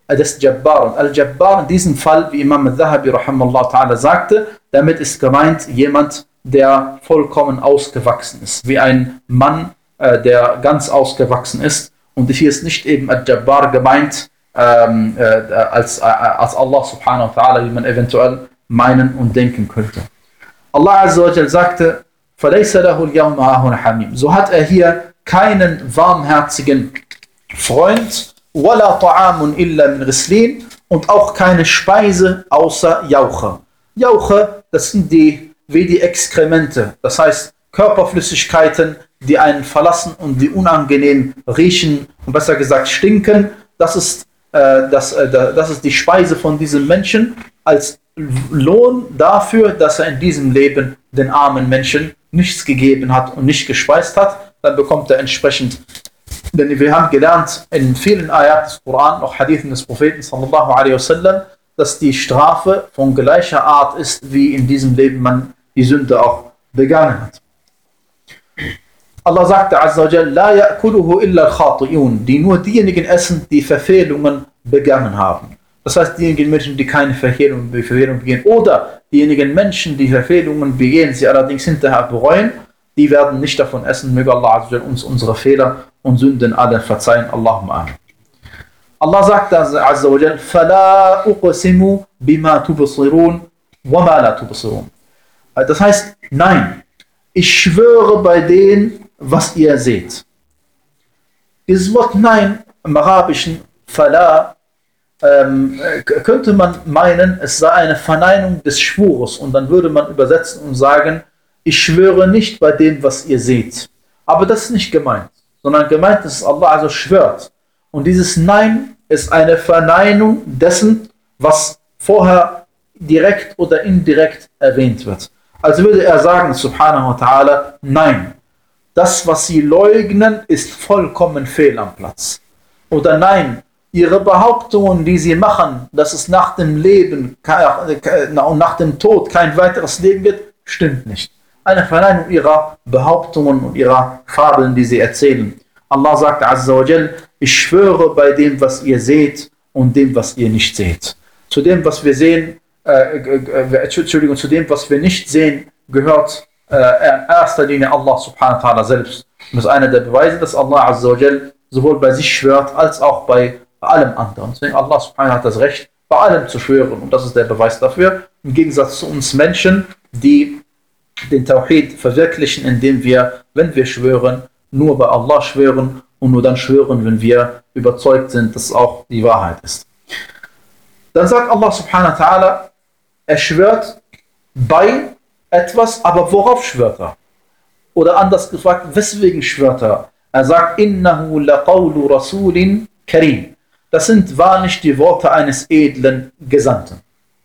des Jabbar. Und Al-Jabbar in diesem Fall, wie Imam al-Dhahabi rahimahullah ta'ala sagte, damit ist gemeint jemand, der vollkommen ausgewachsen ist, wie ein Mann, äh, der ganz ausgewachsen ist. Und hier ist nicht eben Al-Jabbar gemeint ähm, äh, als, äh, als Allah subhanahu wa ta'ala, wie man eventuell meinen und denken könnte. Allah azza wa jal sagte, فَلَيْسَ لَهُ الْيَوْمَ هَاهُنَ حَمِيمٌ. So hat er hier keinen warmherzigen Freund, وَلَا طَعَامٌ إِلَّا مِنْ غِسْلِينَ, und auch keine Speise außer Jauche. Jauche, das sind die, wie die Exkremente, das heißt Körperflüssigkeiten, die einen verlassen und die unangenehm riechen und besser gesagt stinken. Das ist, äh, das, äh, das ist die Speise von diesem Menschen als Lohn dafür, dass er in diesem Leben den armen Menschen nichts gegeben hat und nicht gespeist hat. Dann bekommt er entsprechend, denn wir haben gelernt in vielen Ayat des Koran, auch Hadithen des Propheten sallallahu alaihi wasallam, dass die Strafe von gleicher Art ist, wie in diesem Leben man die Sünde auch begangen hat. Allah sagte azza wa jal, la ya'kuluhu illa al-khati'un, die nur diejenigen essen, die Verfehlungen begangen haben. Das heißt, diejenigen Menschen, die keine Verfehlungen begehen, oder diejenigen Menschen, die Verfehlungen begehen, sie allerdings hinterher bereuen, die werden nicht davon essen. Möge Allah azza wa jal uns unsere Fehler und Sünden alle verzeihen. Allahumma amin. Allah sagt azza wa jal, فَلَا أُقْسِمُ بِمَا تُبْصِرُونَ وَمَا لَا تُبْصِرُونَ. Das heißt, nein, ich schwöre bei dem, was ihr seht. Dieses Wort Nein im Arabischen, Fala, ähm, könnte man meinen, es sei eine Verneinung des Schwures, und dann würde man übersetzen und sagen, ich schwöre nicht bei dem, was ihr seht. Aber das ist nicht gemeint, sondern gemeint ist, Allah also schwört. Und dieses Nein ist eine Verneinung dessen, was vorher direkt oder indirekt erwähnt wird. Also würde er sagen, subhanahu wa ta'ala, nein, das, was sie leugnen, ist vollkommen fehl am Platz. Oder nein, ihre Behauptungen, die sie machen, dass es nach dem Leben und nach dem Tod kein weiteres Leben gibt, stimmt nicht. Eine Verneinung ihrer Behauptungen und ihrer Fabeln, die sie erzählen. Allah sagt azza wa jal, ich schwöre bei dem, was ihr seht und dem, was ihr nicht seht. Zu dem, was wir sehen, äh, äh, Entschuldigung, zu dem, was wir nicht sehen, gehört äh, in erster Linie Allah subhanahu wa ta'ala selbst. Und das ist einer der Beweise, dass Allah azza wa jal sowohl bei sich schwört, als auch bei allem anderen. Deswegen Allah subhanahu wa ta'ala hat das Recht, bei allem zu schwören. Und das ist der Beweis dafür. Im Gegensatz zu uns Menschen, die den Tawhid verwirklichen, indem wir, wenn wir schwören, nur bei Allah schwören und nur dann schwören, wenn wir überzeugt sind, dass es auch die Wahrheit ist. Dann sagt Allah subhanahu wa ta'ala, er schwört bei etwas, aber worauf schwört er? Oder anders gefragt, weswegen schwört er? Er sagt, innahu laqawlu rasulin karim. Das sind wahrlich die Worte eines edlen Gesandten.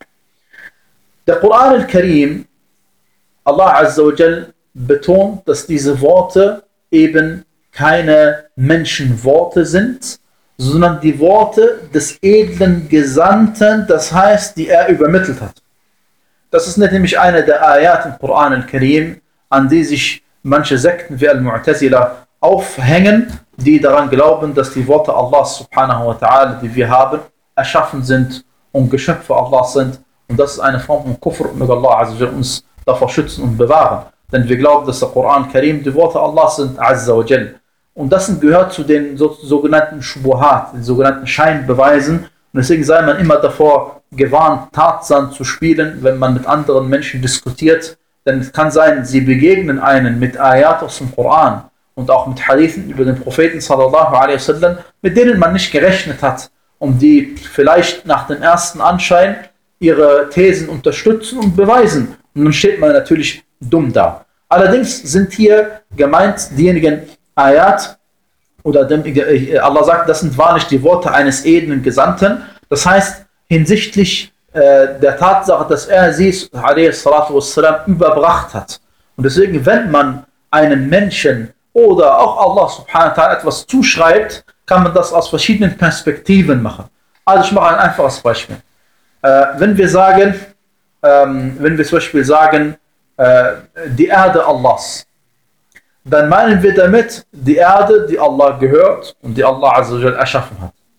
Der Koran al-Karim, Allah azza wa jal betont, dass diese Worte eben keine Menschenworte sind, sondern die Worte des edlen Gesandten, das heißt, die er übermittelt hat. Das ist nämlich eine der Ayat im Koran al-Karim, an die sich manche Sekten wie Al-Mu'tazila aufhängen, die daran glauben, dass die Worte Allah subhanahu wa ta'ala, die wir haben, erschaffen sind und Geschöpfe Allah sind. Und das ist eine Form von Kufr, und möge Allah azza wa jal uns davor schützen und bewahren. Denn wir glauben, dass der Koran Karim die Worte Allah sind, azza wa jal. Und das gehört zu den so, sogenannten Shubuhat, den sogenannten Scheinbeweisen. Und deswegen sei man immer davor gewarnt, Tarzan zu spielen, wenn man mit anderen Menschen diskutiert. Denn es kann sein, sie begegnen einen mit Ayat aus dem Koran und auch mit Hadithen über den Propheten sallallahu alaihi wasallam, mit denen man nicht gerechnet hat, um die vielleicht nach dem ersten Anschein ihre Thesen unterstützen und beweisen. Und dann steht man natürlich dumm da. Allerdings sind hier gemeint diejenigen Ayat, oder dem, Allah sagt, das sind wahrlich die Worte eines edlen Gesandten. Das heißt, hinsichtlich äh, der Tatsache, dass er sie wassalam, überbracht hat. Und deswegen, wenn man einem Menschen oder auch Allah subhanahu wa ta'ala etwas zuschreibt, kann man das aus verschiedenen Perspektiven machen. Also ich mache ein einfaches Beispiel. Äh, wenn wir sagen, ähm, wenn wir zum Beispiel sagen, äh, die Erde Allahs, dann meinen wir damit die Erde, die Allah gehört und die Allah azza wa jal erschaffen hat.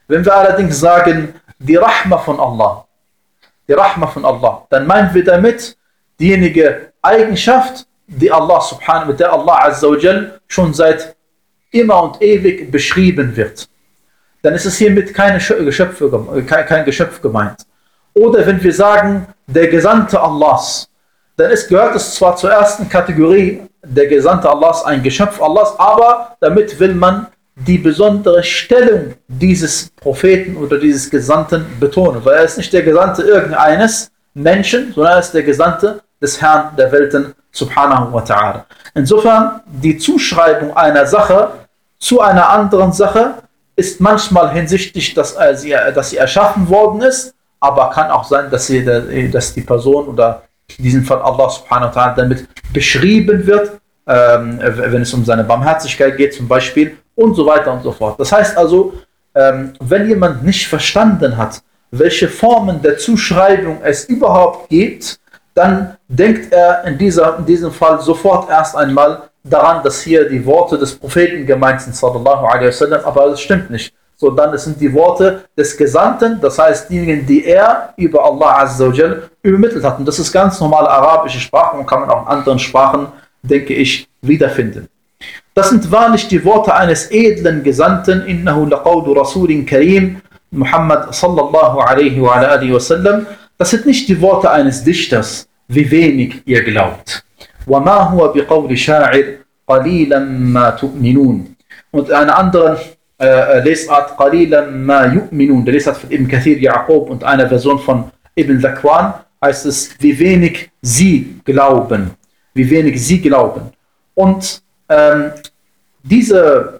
Wenn wir allerdings sagen, die Rahma von Allah, die Rahma von Allah, dann meinen wir damit diejenige Eigenschaft, die Allah subhanahu, mit der Allah azza wa jal schon seit immer und ewig beschrieben wird. Dann ist es hiermit keine Geschöpfe, kein, kein Geschöpf gemeint. Oder wenn wir sagen, der Gesandte Allahs, dann ist, gehört es zwar zur ersten Kategorie, der Gesandte Allahs, ein Geschöpf Allahs, aber damit will man die besondere Stellung dieses Propheten oder dieses Gesandten betonen, weil er ist nicht der Gesandte irgendeines Menschen, sondern er ist der Gesandte des Herrn der Welten, subhanahu wa ta'ala. Insofern, die Zuschreibung einer Sache zu einer anderen Sache ist manchmal hinsichtlich, dass, äh, sie, dass sie erschaffen worden ist, aber kann auch sein, dass, sie, dass die Person oder in diesem Fall Allah subhanahu wa ta'ala damit beschrieben wird, ähm, wenn es um seine Barmherzigkeit geht zum Beispiel und so weiter und so fort. Das heißt also, ähm, wenn jemand nicht verstanden hat, welche Formen der Zuschreibung es überhaupt gibt, dann denkt er in, dieser, in diesem Fall sofort erst einmal daran, dass hier die Worte des Propheten gemeint sind, sallallahu alaihi wasallam, aber das stimmt nicht. Sondern es sind die Worte des Gesandten, das heißt diejenigen, die er über Allah azza wa jal übermittelt hat. Und das ist ganz normale arabische Sprache und kann man auch in anderen Sprachen, denke ich, wiederfinden. Das sind wahrlich die Worte eines edlen Gesandten, innahu laqawlu rasulin karim, Muhammad sallallahu alaihi wa alihi wasallam. Das sind nicht die Worte eines Dichters, wie wenig ihr glaubt. وَمَا هُوَ بِقَوْلِ شَاعِرٍ قَلِيلًا مَا تُؤْمِنُونَ. Und eine andere äh, Lesart, قَلِيلًا مَا يُؤْمِنُونَ, der Lesart von Ibn Kathir Ya'qub und einer Version von Ibn Zakwan, heißt es, wie wenig sie glauben. Wie wenig sie glauben. Und ähm, diese,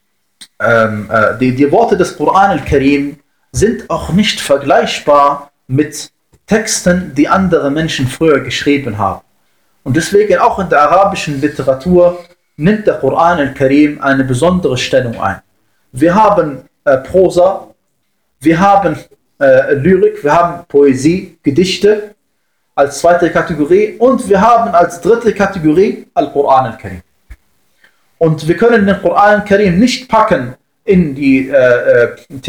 ähm, äh, die, die Worte des Koran al-Karim sind auch nicht vergleichbar mit Texten, die andere Menschen früher geschrieben haben. Und deswegen auch in der arabischen Literatur nimmt der Koran al-Karim eine besondere Stellung ein. Wir haben äh, Prosa, wir haben äh, Lyrik, wir haben Poesie, Gedichte als zweite Kategorie und wir haben als dritte Kategorie Al-Koran al-Karim. Und wir können den Koran al-Karim nicht packen in die, äh,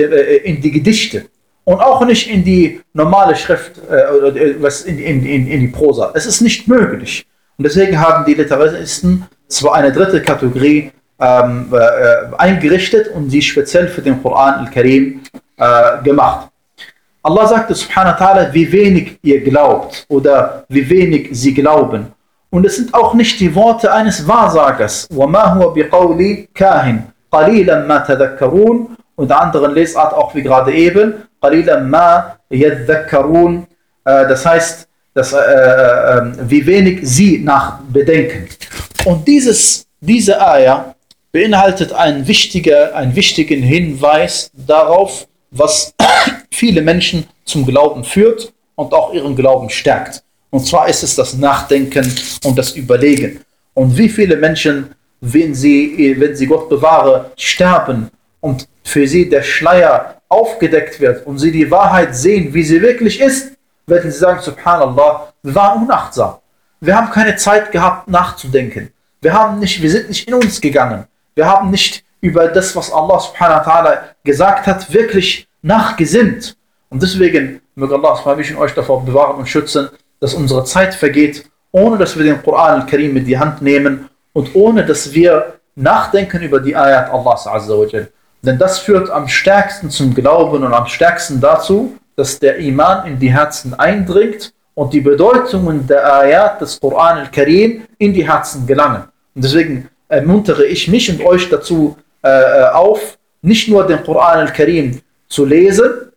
in die Gedichte und auch nicht in die normale Schrift, äh, was in, in, in, in die Prosa. Es ist nicht möglich. Und deswegen haben die Literaristen zwar eine dritte Kategorie ähm, äh, eingerichtet und sie speziell für den Koran al-Karim äh, gemacht. Allah sagte subhanahu wa ta'ala, wie wenig ihr glaubt oder wie wenig sie glauben. Und es sind auch nicht die Worte eines Wahrsagers. وَمَا هُوَ بِقَوْلِ كَاهِنٍ قَلِيلًا مَا تَذَكَّرُونَ. Und der anderen Lesart auch wie gerade eben, قَلِيلًا مَا يَذَّكَّرُونَ. Das heißt, dass, äh, äh, wie wenig sie nachbedenken. Und dieses, diese Ayah beinhaltet einen, wichtiger, einen wichtigen Hinweis darauf, was viele Menschen zum Glauben führt und auch ihren Glauben stärkt. Und zwar ist es das Nachdenken und das Überlegen. Und wie viele Menschen, wenn sie, wenn sie Gott bewahre, sterben und für sie der Schleier aufgedeckt wird und sie die Wahrheit sehen, wie sie wirklich ist, werden sie sagen, subhanallah, wir waren unachtsam. Wir haben keine Zeit gehabt, nachzudenken. Wir, haben nicht, wir sind nicht in uns gegangen. Wir haben nicht über das, was Allah subhanahu wa ta'ala gesagt hat, wirklich nachgesinnt. Und deswegen möge Allah subhanahu euch davor bewahren und schützen, dass unsere Zeit vergeht, ohne dass wir den Koran al-Karim mit die Hand nehmen und ohne dass wir nachdenken über die Ayat Allahs azza wa jal. Denn das führt am stärksten zum Glauben und am stärksten dazu, dass der Iman in die Herzen eindringt und die Bedeutungen der Ayat des Koran al-Karim in die Herzen gelangen. Und deswegen ermuntere ich mich und euch dazu äh, auf, nicht nur den Koran al-Karim zu lesen,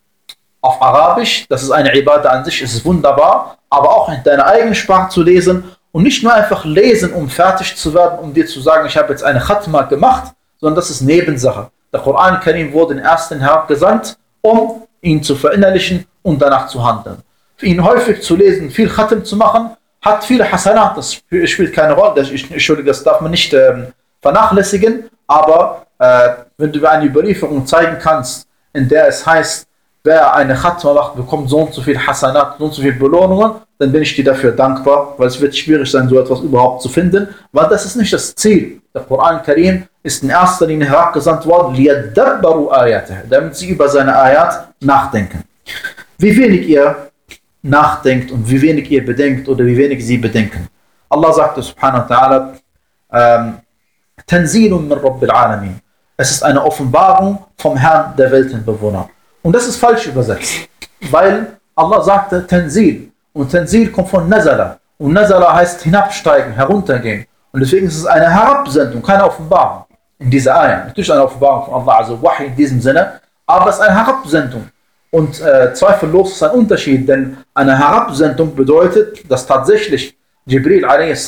auf Arabisch, das ist eine Ibadah an sich, es ist wunderbar, aber auch in deiner eigenen Sprache zu lesen und nicht nur einfach lesen, um fertig zu werden, um dir zu sagen, ich habe jetzt eine Khatma gemacht, sondern das ist Nebensache. Der Koran al-Karim wurde in ersten herabgesandt, um ihn zu verinnerlichen und danach zu handeln. Für ihn häufig zu lesen, viel Khatim zu machen, hat viele Hasanat, das spielt keine Rolle, das, Entschuldigung, das darf man nicht ähm, vernachlässigen, aber äh, wenn du mir eine Überlieferung zeigen kannst, in der es heißt, wer eine Khatma macht, bekommt so und so viel Hasanat, so und so viel Belohnungen, dann bin ich dir dafür dankbar, weil es wird schwierig sein, so etwas überhaupt zu finden, weil das ist nicht das Ziel. Der Koran Karim ist in erster Linie herabgesandt worden, liyadabbaru ayatih, damit sie über seine Ayat nachdenken. Wie wenig ihr nachdenkt und wie wenig ihr bedenkt oder wie wenig sie bedenken. Allah sagte subhanahu wa ta'ala, ähm, Tanzilun min Rabbil Alamin. Es ist eine Offenbarung vom Herrn der Weltenbewohner. Und das ist falsch übersetzt, weil Allah sagte Tanzil. Und Tanzil kommt von Nazala. Und Nazala heißt hinabsteigen, heruntergehen. Und deswegen ist es eine Herabsendung, keine Offenbarung in dieser Ayah. Natürlich eine Offenbarung von Allah, also Wahi in diesem Sinne, aber es ist eine Herabsendung. Und äh, zweifellos ist ein Unterschied, denn eine Herabsendung bedeutet, dass tatsächlich Jibril a s.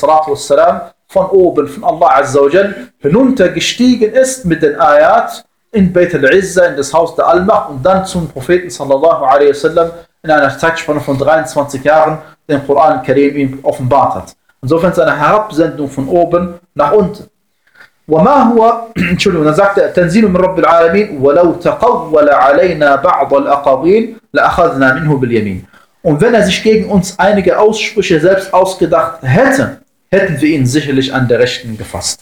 von oben, von Allah Azza wa Jal, hinuntergestiegen ist mit den Ayat in Beit al-Izza, in das Haus der Allmacht und dann zum Propheten sallallahu alaihi wasallam in einer Zeitspanne von dreiundzwanzig Jahren den Koran Karim ihm offenbart hat. Insofern ist es eine Herabsendung von oben nach unten. وما هو Entschuldigung, dann sagt er تنزيل من رب العالمين ولو تقول علينا بعض الأقاويل لأخذنا منه باليمين. Und wenn er sich gegen uns einige Aussprüche selbst ausgedacht hätte, hätten wir ihn sicherlich an der Rechten gefasst.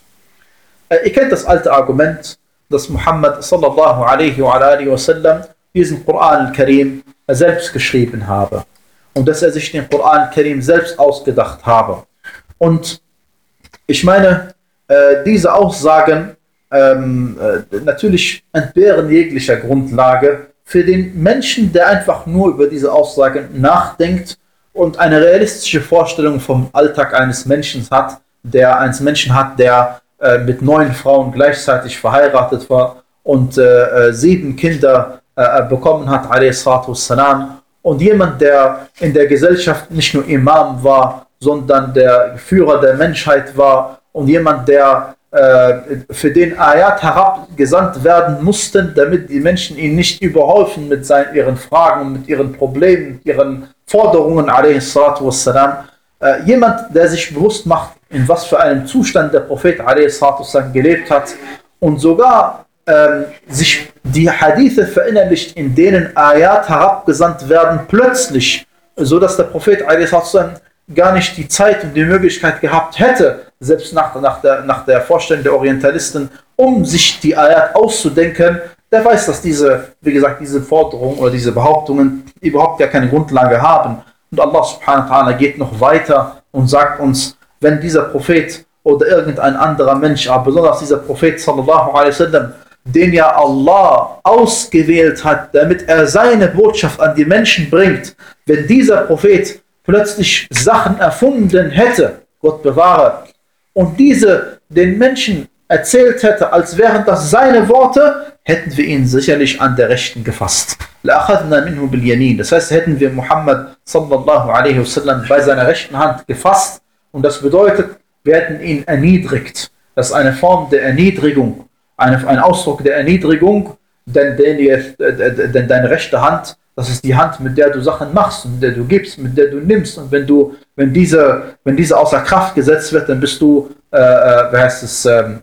Ihr kennt das alte Argument, dass Muhammad sallallahu alaihi wa alihi wa sallam diesen Koran al-Karim selbst geschrieben habe und dass er sich den Koran al-Karim selbst ausgedacht habe. Und ich meine, äh, diese Aussagen ähm, äh, natürlich entbehren jeglicher Grundlage für den Menschen, der einfach nur über diese Aussagen nachdenkt und eine realistische Vorstellung vom Alltag eines Menschen hat, der eines Menschen hat, der äh, mit neun Frauen gleichzeitig verheiratet war und äh, sieben Kinder äh, bekommen hat, alayhi salatu wassalam, und jemand, der in der Gesellschaft nicht nur Imam war, sondern der Führer der Menschheit war und jemand, der äh, für den Ayat herabgesandt werden mussten, damit die Menschen ihn nicht überhäufen mit seinen, ihren Fragen, mit ihren Problemen, mit ihren Forderungen, alayhi salatu wassalam. Äh, jemand, der sich bewusst macht, in was für einem Zustand der Prophet alayhi salatu wassalam gelebt hat und sogar ähm, sich die Hadithe verinnerlicht, in denen Ayat herabgesandt werden, plötzlich, so dass der Prophet alayhi salatu wassalam gar nicht die Zeit und die Möglichkeit gehabt hätte, selbst nach, nach, der, nach der Vorstellung der Orientalisten, um sich die Ayat auszudenken, der weiß, dass diese, wie gesagt, diese Forderungen oder diese Behauptungen überhaupt gar keine Grundlage haben. Und Allah subhanahu wa ta'ala geht noch weiter und sagt uns, wenn dieser Prophet oder irgendein anderer Mensch, aber besonders dieser Prophet sallallahu alaihi wasallam, den ja Allah ausgewählt hat, damit er seine Botschaft an die Menschen bringt, wenn dieser Prophet plötzlich Sachen erfunden hätte, Gott bewahre, und diese den Menschen erzählt hätte, als wären das seine Worte, hätten wir ihn sicherlich an der Rechten gefasst. لَأَخَذْنَا مِنْهُ بِالْيَمِينِ. Das heißt, hätten wir Muhammad sallallahu alaihi wasallam bei seiner rechten Hand gefasst, und das bedeutet, wir hätten ihn erniedrigt. Das ist eine Form der Erniedrigung, eine, ein Ausdruck der Erniedrigung, denn, denn, denn deine rechte Hand, das ist die Hand, mit der du Sachen machst, mit der du gibst, mit der du nimmst. Und wenn du, wenn diese, wenn diese außer Kraft gesetzt wird, dann bist du, äh, äh, wie heißt es, ähm,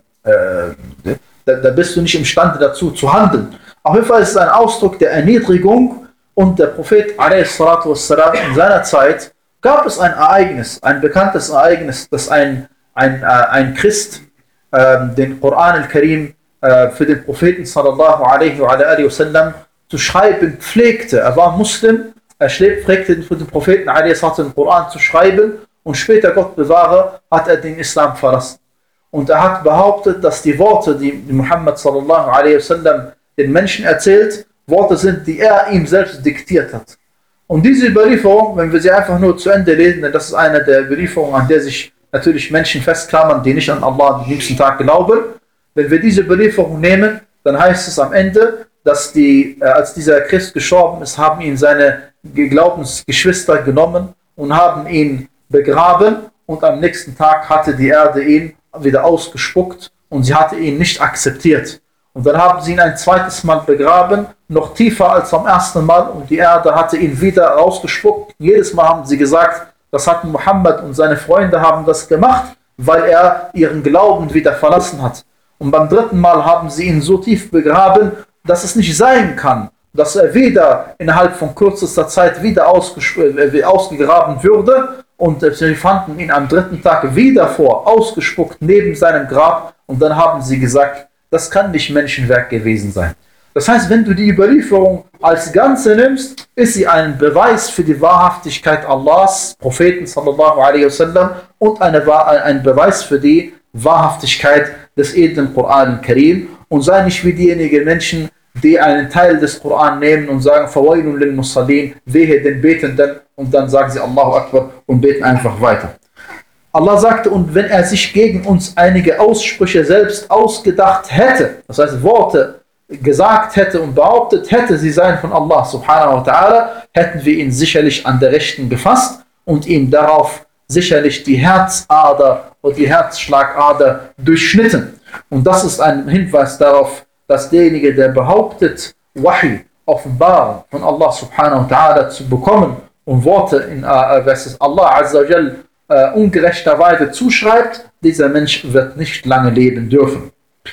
äh, da, da bist du nicht imstande dazu zu handeln. Auf jeden Fall ist es ein Ausdruck der Erniedrigung. Und der Prophet alayhi salatu wassalam, in seiner Zeit gab es ein Ereignis, ein bekanntes Ereignis, dass ein, ein, äh, ein Christ äh, den Koran al-Karim äh, für den Propheten sallallahu alaihi wa alihi wasallam zu schreiben pflegte. Er war Muslim, er pflegte für den Propheten alayhi salatu den Koran zu schreiben, und später, Gott bewahre, hat er den Islam verlassen. Und er hat behauptet, dass die Worte, die Muhammad sallallahu alaihi wasallam den Menschen erzählt, Worte sind, die er ihm selbst diktiert hat. Und diese Überlieferung, wenn wir sie einfach nur zu Ende lesen, denn das ist eine der Überlieferungen, an der sich natürlich Menschen festklammern, die nicht an Allah am jüngsten Tag glauben. Wenn wir diese Überlieferung nehmen, dann heißt es am Ende, dass die, äh, als dieser Christ gestorben ist, haben ihn seine Glaubensgeschwister genommen und haben ihn begraben, und am nächsten Tag hatte die Erde ihn wieder ausgespuckt und sie hatte ihn nicht akzeptiert. Und dann haben sie ihn ein zweites Mal begraben, noch tiefer als beim ersten Mal, und die Erde hatte ihn wieder rausgespuckt. Jedes Mal haben sie gesagt, das hat Muhammad und seine Freunde haben das gemacht, weil er ihren Glauben wieder verlassen hat. Und beim dritten Mal haben sie ihn so tief begraben, dass es nicht sein kann, dass er wieder innerhalb von kürzester Zeit wieder äh, ausgegraben würde, und sie fanden ihn am dritten Tag wieder vor, ausgespuckt neben seinem Grab, Und dann haben sie gesagt, das kann nicht Menschenwerk gewesen sein. Das heißt, wenn du die Überlieferung als Ganze nimmst, ist sie ein Beweis für die Wahrhaftigkeit Allahs, Propheten sallallahu alaihi wasallam, und eine, ein Beweis für die Wahrhaftigkeit des edlen Koran al-Karim. Und sei nicht wie diejenigen Menschen, die einen Teil des Koran nehmen und sagen, Fawailun lil Musallin, wehe den Betenden, und dann sagen sie Allahu Akbar und beten einfach weiter. Allah sagte, und wenn er sich gegen uns einige Aussprüche selbst ausgedacht hätte, das heißt Worte gesagt hätte und behauptet hätte, sie seien von Allah subhanahu wa ta'ala, hätten wir ihn sicherlich an der Rechten gefasst und ihm darauf sicherlich die Herzader oder die Herzschlagader durchschnitten. Und das ist ein Hinweis darauf, dass derjenige, der behauptet, Wahi, Offenbarung von Allah subhanahu wa ta'ala zu bekommen und Worte in äh, was Allah azza wa jal äh, ungerechterweise zuschreibt, dieser Mensch wird nicht lange leben dürfen.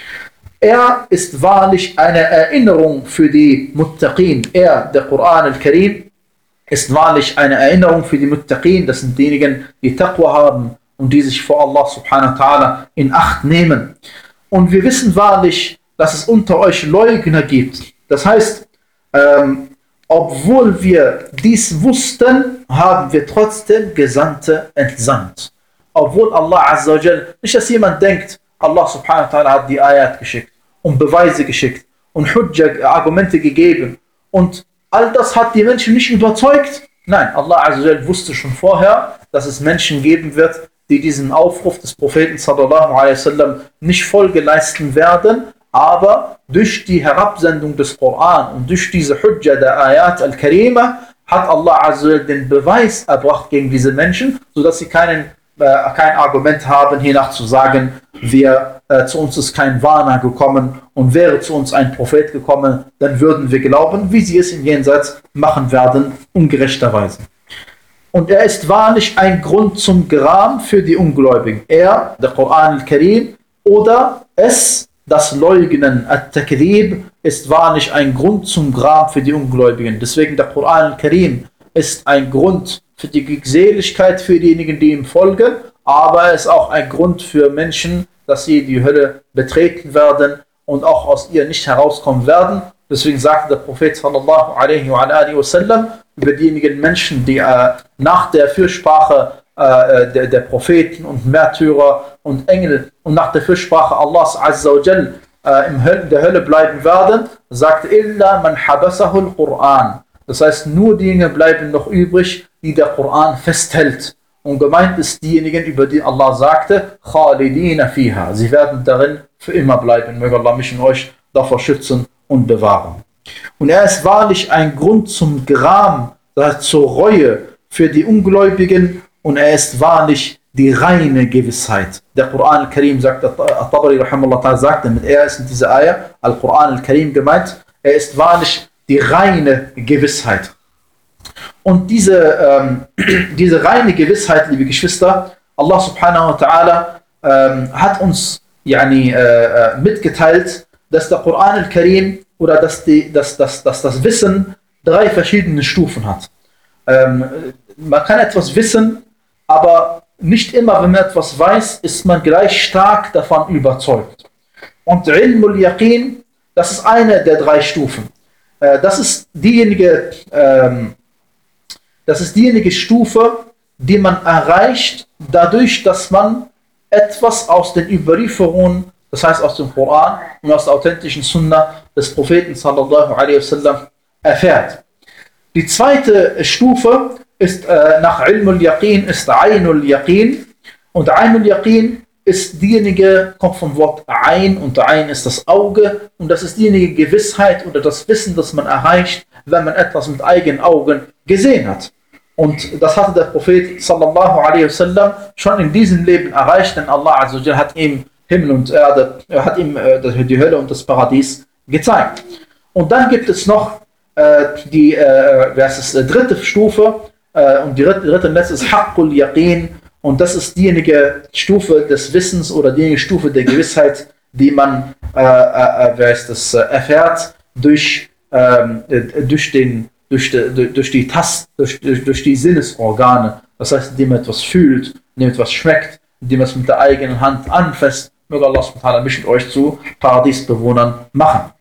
Er ist wahrlich eine Erinnerung für die Muttaqin. Er, der Koran al-Karim, ist wahrlich eine Erinnerung für die Muttaqin. Das sind diejenigen, die Taqwa haben und die sich vor Allah subhanahu wa ta'ala in Acht nehmen. Und wir wissen wahrlich, dass es unter euch Leugner gibt. Das heißt, ähm, obwohl wir dies wussten, haben wir trotzdem Gesandte entsandt. Obwohl Allah azza wa jal, nicht dass jemand denkt, Allah subhanahu wa ta'ala hat die Ayat geschickt und Beweise geschickt und Hujja, Argumente gegeben. Und all das hat die Menschen nicht überzeugt. Nein, Allah azza wa jal wusste schon vorher, dass es Menschen geben wird, die diesen Aufruf des Propheten sallallahu alaihi wasallam nicht Folge leisten werden, aber durch die Herabsendung des Koran und durch diese Hujja der Ayat al-Karima hat Allah azza wa jal den Beweis erbracht gegen diese Menschen, sodass sie keinen kein Argument haben, hiernach zu sagen, wir, äh, zu uns ist kein Warner gekommen und wäre zu uns ein Prophet gekommen, dann würden wir glauben, wie sie es im Jenseits machen werden, ungerechterweise. Und er ist wahrlich ein Grund zum Gram für die Ungläubigen. Er, der Koran al-Karim, oder es, das Leugnen, at-Takdhib, ist wahrlich ein Grund zum Gram für die Ungläubigen. Deswegen der Koran al-Karim ist ein Grund für die Glückseligkeit für diejenigen, die ihm folgen, aber es ist auch ein Grund für Menschen, dass sie die Hölle betreten werden und auch aus ihr nicht herauskommen werden. Deswegen sagte der Prophet sallallahu alaihi wa alihi wasallam über diejenigen Menschen, die äh, nach der Fürsprache äh, der, der Propheten und Märtyrer und Engel und nach der Fürsprache Allahs azza wa jal äh, in der Hölle bleiben werden, sagte illa man habasahu al-Quran. Das heißt, nur diejenigen bleiben noch übrig, die der Koran festhält. Und gemeint ist diejenigen, über die Allah sagte, Khalidina fiha. Sie werden darin für immer bleiben. Möge Allah mich und euch davor schützen und bewahren. Und er ist wahrlich ein Grund zum Gram, das heißt zur Reue für die Ungläubigen. Und er ist wahrlich die reine Gewissheit. Der Koran al-Karim sagt, At-Tabari rahimahullah ta'ala sagte, mit er ist in dieser Ayah, Al-Koran al-Karim gemeint, er ist wahrlich die reine Gewissheit. Und diese, ähm, diese reine Gewissheit, liebe Geschwister, Allah subhanahu wa ta'ala ähm, hat uns yani, äh, mitgeteilt, dass der Koran al-Karim oder dass, die, dass, dass, dass das Wissen drei verschiedene Stufen hat. Ähm, man kann etwas wissen, aber nicht immer, wenn man etwas weiß, ist man gleich stark davon überzeugt. Und Ilmul Yaqin, das ist eine der drei Stufen. Das ist diejenige, ähm, das ist diejenige Stufe, die man erreicht, dadurch, dass man etwas aus den Überlieferungen, das heißt aus dem Koran und aus der authentischen Sunna des Propheten sallallahu alaihi wasallam erfährt. Die zweite Stufe ist äh, nach Ilmul Yaqin, ist Ainul Yaqin. Und Ainul Yaqin ist diejenige, kommt vom Wort Ein, und Ein ist das Auge, und das ist diejenige Gewissheit oder das Wissen, das man erreicht, wenn man etwas mit eigenen Augen gesehen hat. Und das hatte der Prophet sallallahu alaihi wasallam schon in diesem Leben erreicht, denn Allah azza wa jalla hat ihm Himmel und Erde, er hat ihm äh, die Hölle und das Paradies gezeigt. Und dann gibt es noch äh, die äh, das ist, äh, dritte Stufe, äh, und die dritte, dritte letzte ist Haqqul Yaqin. Und das ist diejenige Stufe des Wissens oder diejenige Stufe der Gewissheit, die man äh, äh, wer ist das, äh, erfährt durch, ähm, durch, den, durch, die, durch die Tast, durch, durch, durch die Sinnesorgane. Das heißt, indem man etwas fühlt, indem man etwas schmeckt, indem man es mit der eigenen Hand anfasst Möge Allah subhanahu wa ta'ala mich und euch zu Paradiesbewohnern machen.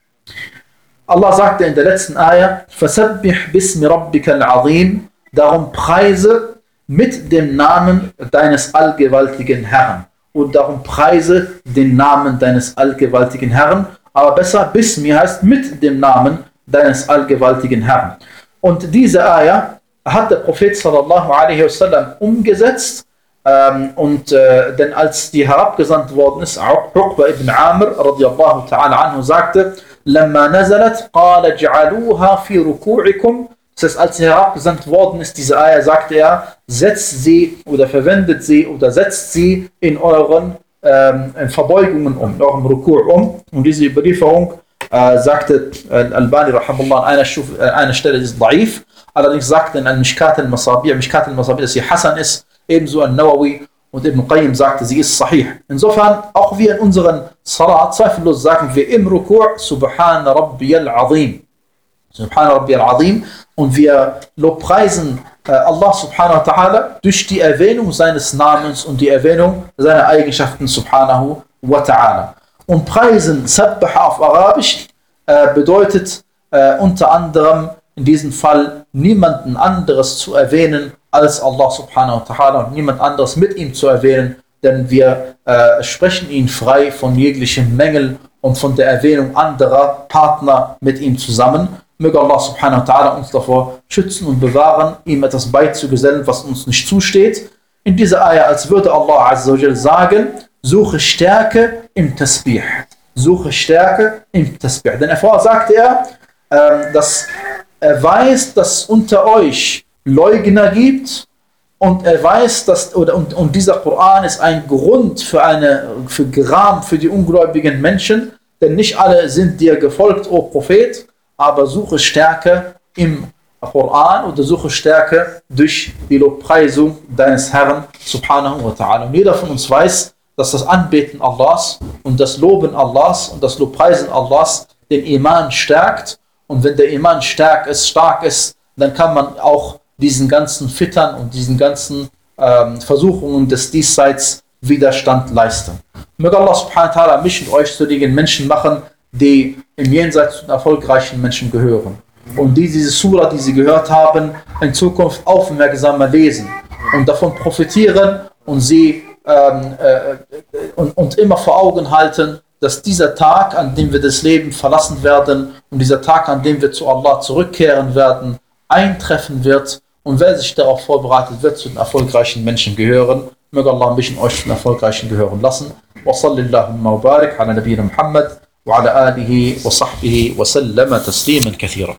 Allah sagte in der letzten Ayah, فَسَبِّحْ بِسْمِ رَبِّكَ الْعَظِيمِ, darum preise mit dem Namen deines allgewaltigen Herrn. Und darum preise den Namen deines allgewaltigen Herrn. Aber besser, Bismi heißt mit dem Namen deines allgewaltigen Herrn. Und diese Ayah hat der Prophet sallallahu alaihi wasallam umgesetzt. Ähm, und äh, denn als die herabgesandt worden ist, Uqba ibn Amr radiyallahu ta'ala anhu sagte, لما نزلت قال اجعلوها في ركوعكم. Das heißt, als sie herabgesandt worden ist, diese Ayah, sagte er, setzt sie oder verwendet sie oder setzt sie in euren ähm, in Verbeugungen um, in eurem Ruku' um. Und diese Überlieferung äh, sagte äh, Al-Albani rahimahullah an einer, Stufe, äh, einer Stelle ist da'if, allerdings sagte in Al-Mishkat al-Masabi', Mishkat al-Masabi', dass sie Hasan ist, ebenso An-Nawawi und Ibn Qayyim sagte, sie ist sahih. Insofern, auch wir in unseren Salat, zweifellos sagen wir im Ruku' Subhana Rabbiyal Azim. Subhana Rabbiyal Azim. Und wir lobpreisen äh, Allah subhanahu wa ta'ala durch die Erwähnung seines Namens und die Erwähnung seiner Eigenschaften subhanahu wa ta'ala. Und preisen Sabbaha auf Arabisch äh, bedeutet äh, unter anderem in diesem Fall niemanden anderes zu erwähnen als Allah subhanahu wa ta'ala und niemand anderes mit ihm zu erwähnen, denn wir äh, sprechen ihn frei von jeglichen Mängeln und von der Erwähnung anderer Partner mit ihm zusammen. Möge Allah subhanahu wa ta'ala uns davor schützen und bewahren, ihm etwas beizugesellen, was uns nicht zusteht. In dieser Ayah, als würde Allah azza wa jal sagen, suche Stärke im Tasbih. Suche Stärke im Tasbih. Denn vorher sagte er, äh, dass er weiß, dass es unter euch Leugner gibt und er weiß, dass oder und, und dieser Koran ist ein Grund für eine für Gram für die ungläubigen Menschen, denn nicht alle sind dir gefolgt, o Prophet, aber suche Stärke im Koran oder suche Stärke durch die Lobpreisung deines Herrn subhanahu wa ta'ala. Und jeder von uns weiß, dass das Anbeten Allahs und das Loben Allahs und das Lobpreisen Allahs den Iman stärkt. Und wenn der Iman stark ist, stark ist, dann kann man auch diesen ganzen Fittern und diesen ganzen ähm, Versuchungen des Diesseits Widerstand leisten. Möge Allah subhanahu wa ta'ala mich und euch zu den Menschen machen, die im Jenseits zu den erfolgreichen Menschen gehören. Und die diese Surah, die sie gehört haben, in Zukunft aufmerksamer lesen und davon profitieren und sie ähm, äh, und, und immer vor Augen halten, dass dieser Tag, an dem wir das Leben verlassen werden und dieser Tag, an dem wir zu Allah zurückkehren werden, eintreffen wird. Und wer sich darauf vorbereitet, wird zu den erfolgreichen Menschen gehören. Möge Allah mich und euch zu den erfolgreichen gehören lassen. Wa sallallahu wa barik ala nabiyyina Muhammad wa ala alihi wa sahbihi wa sallama tasliman kathira.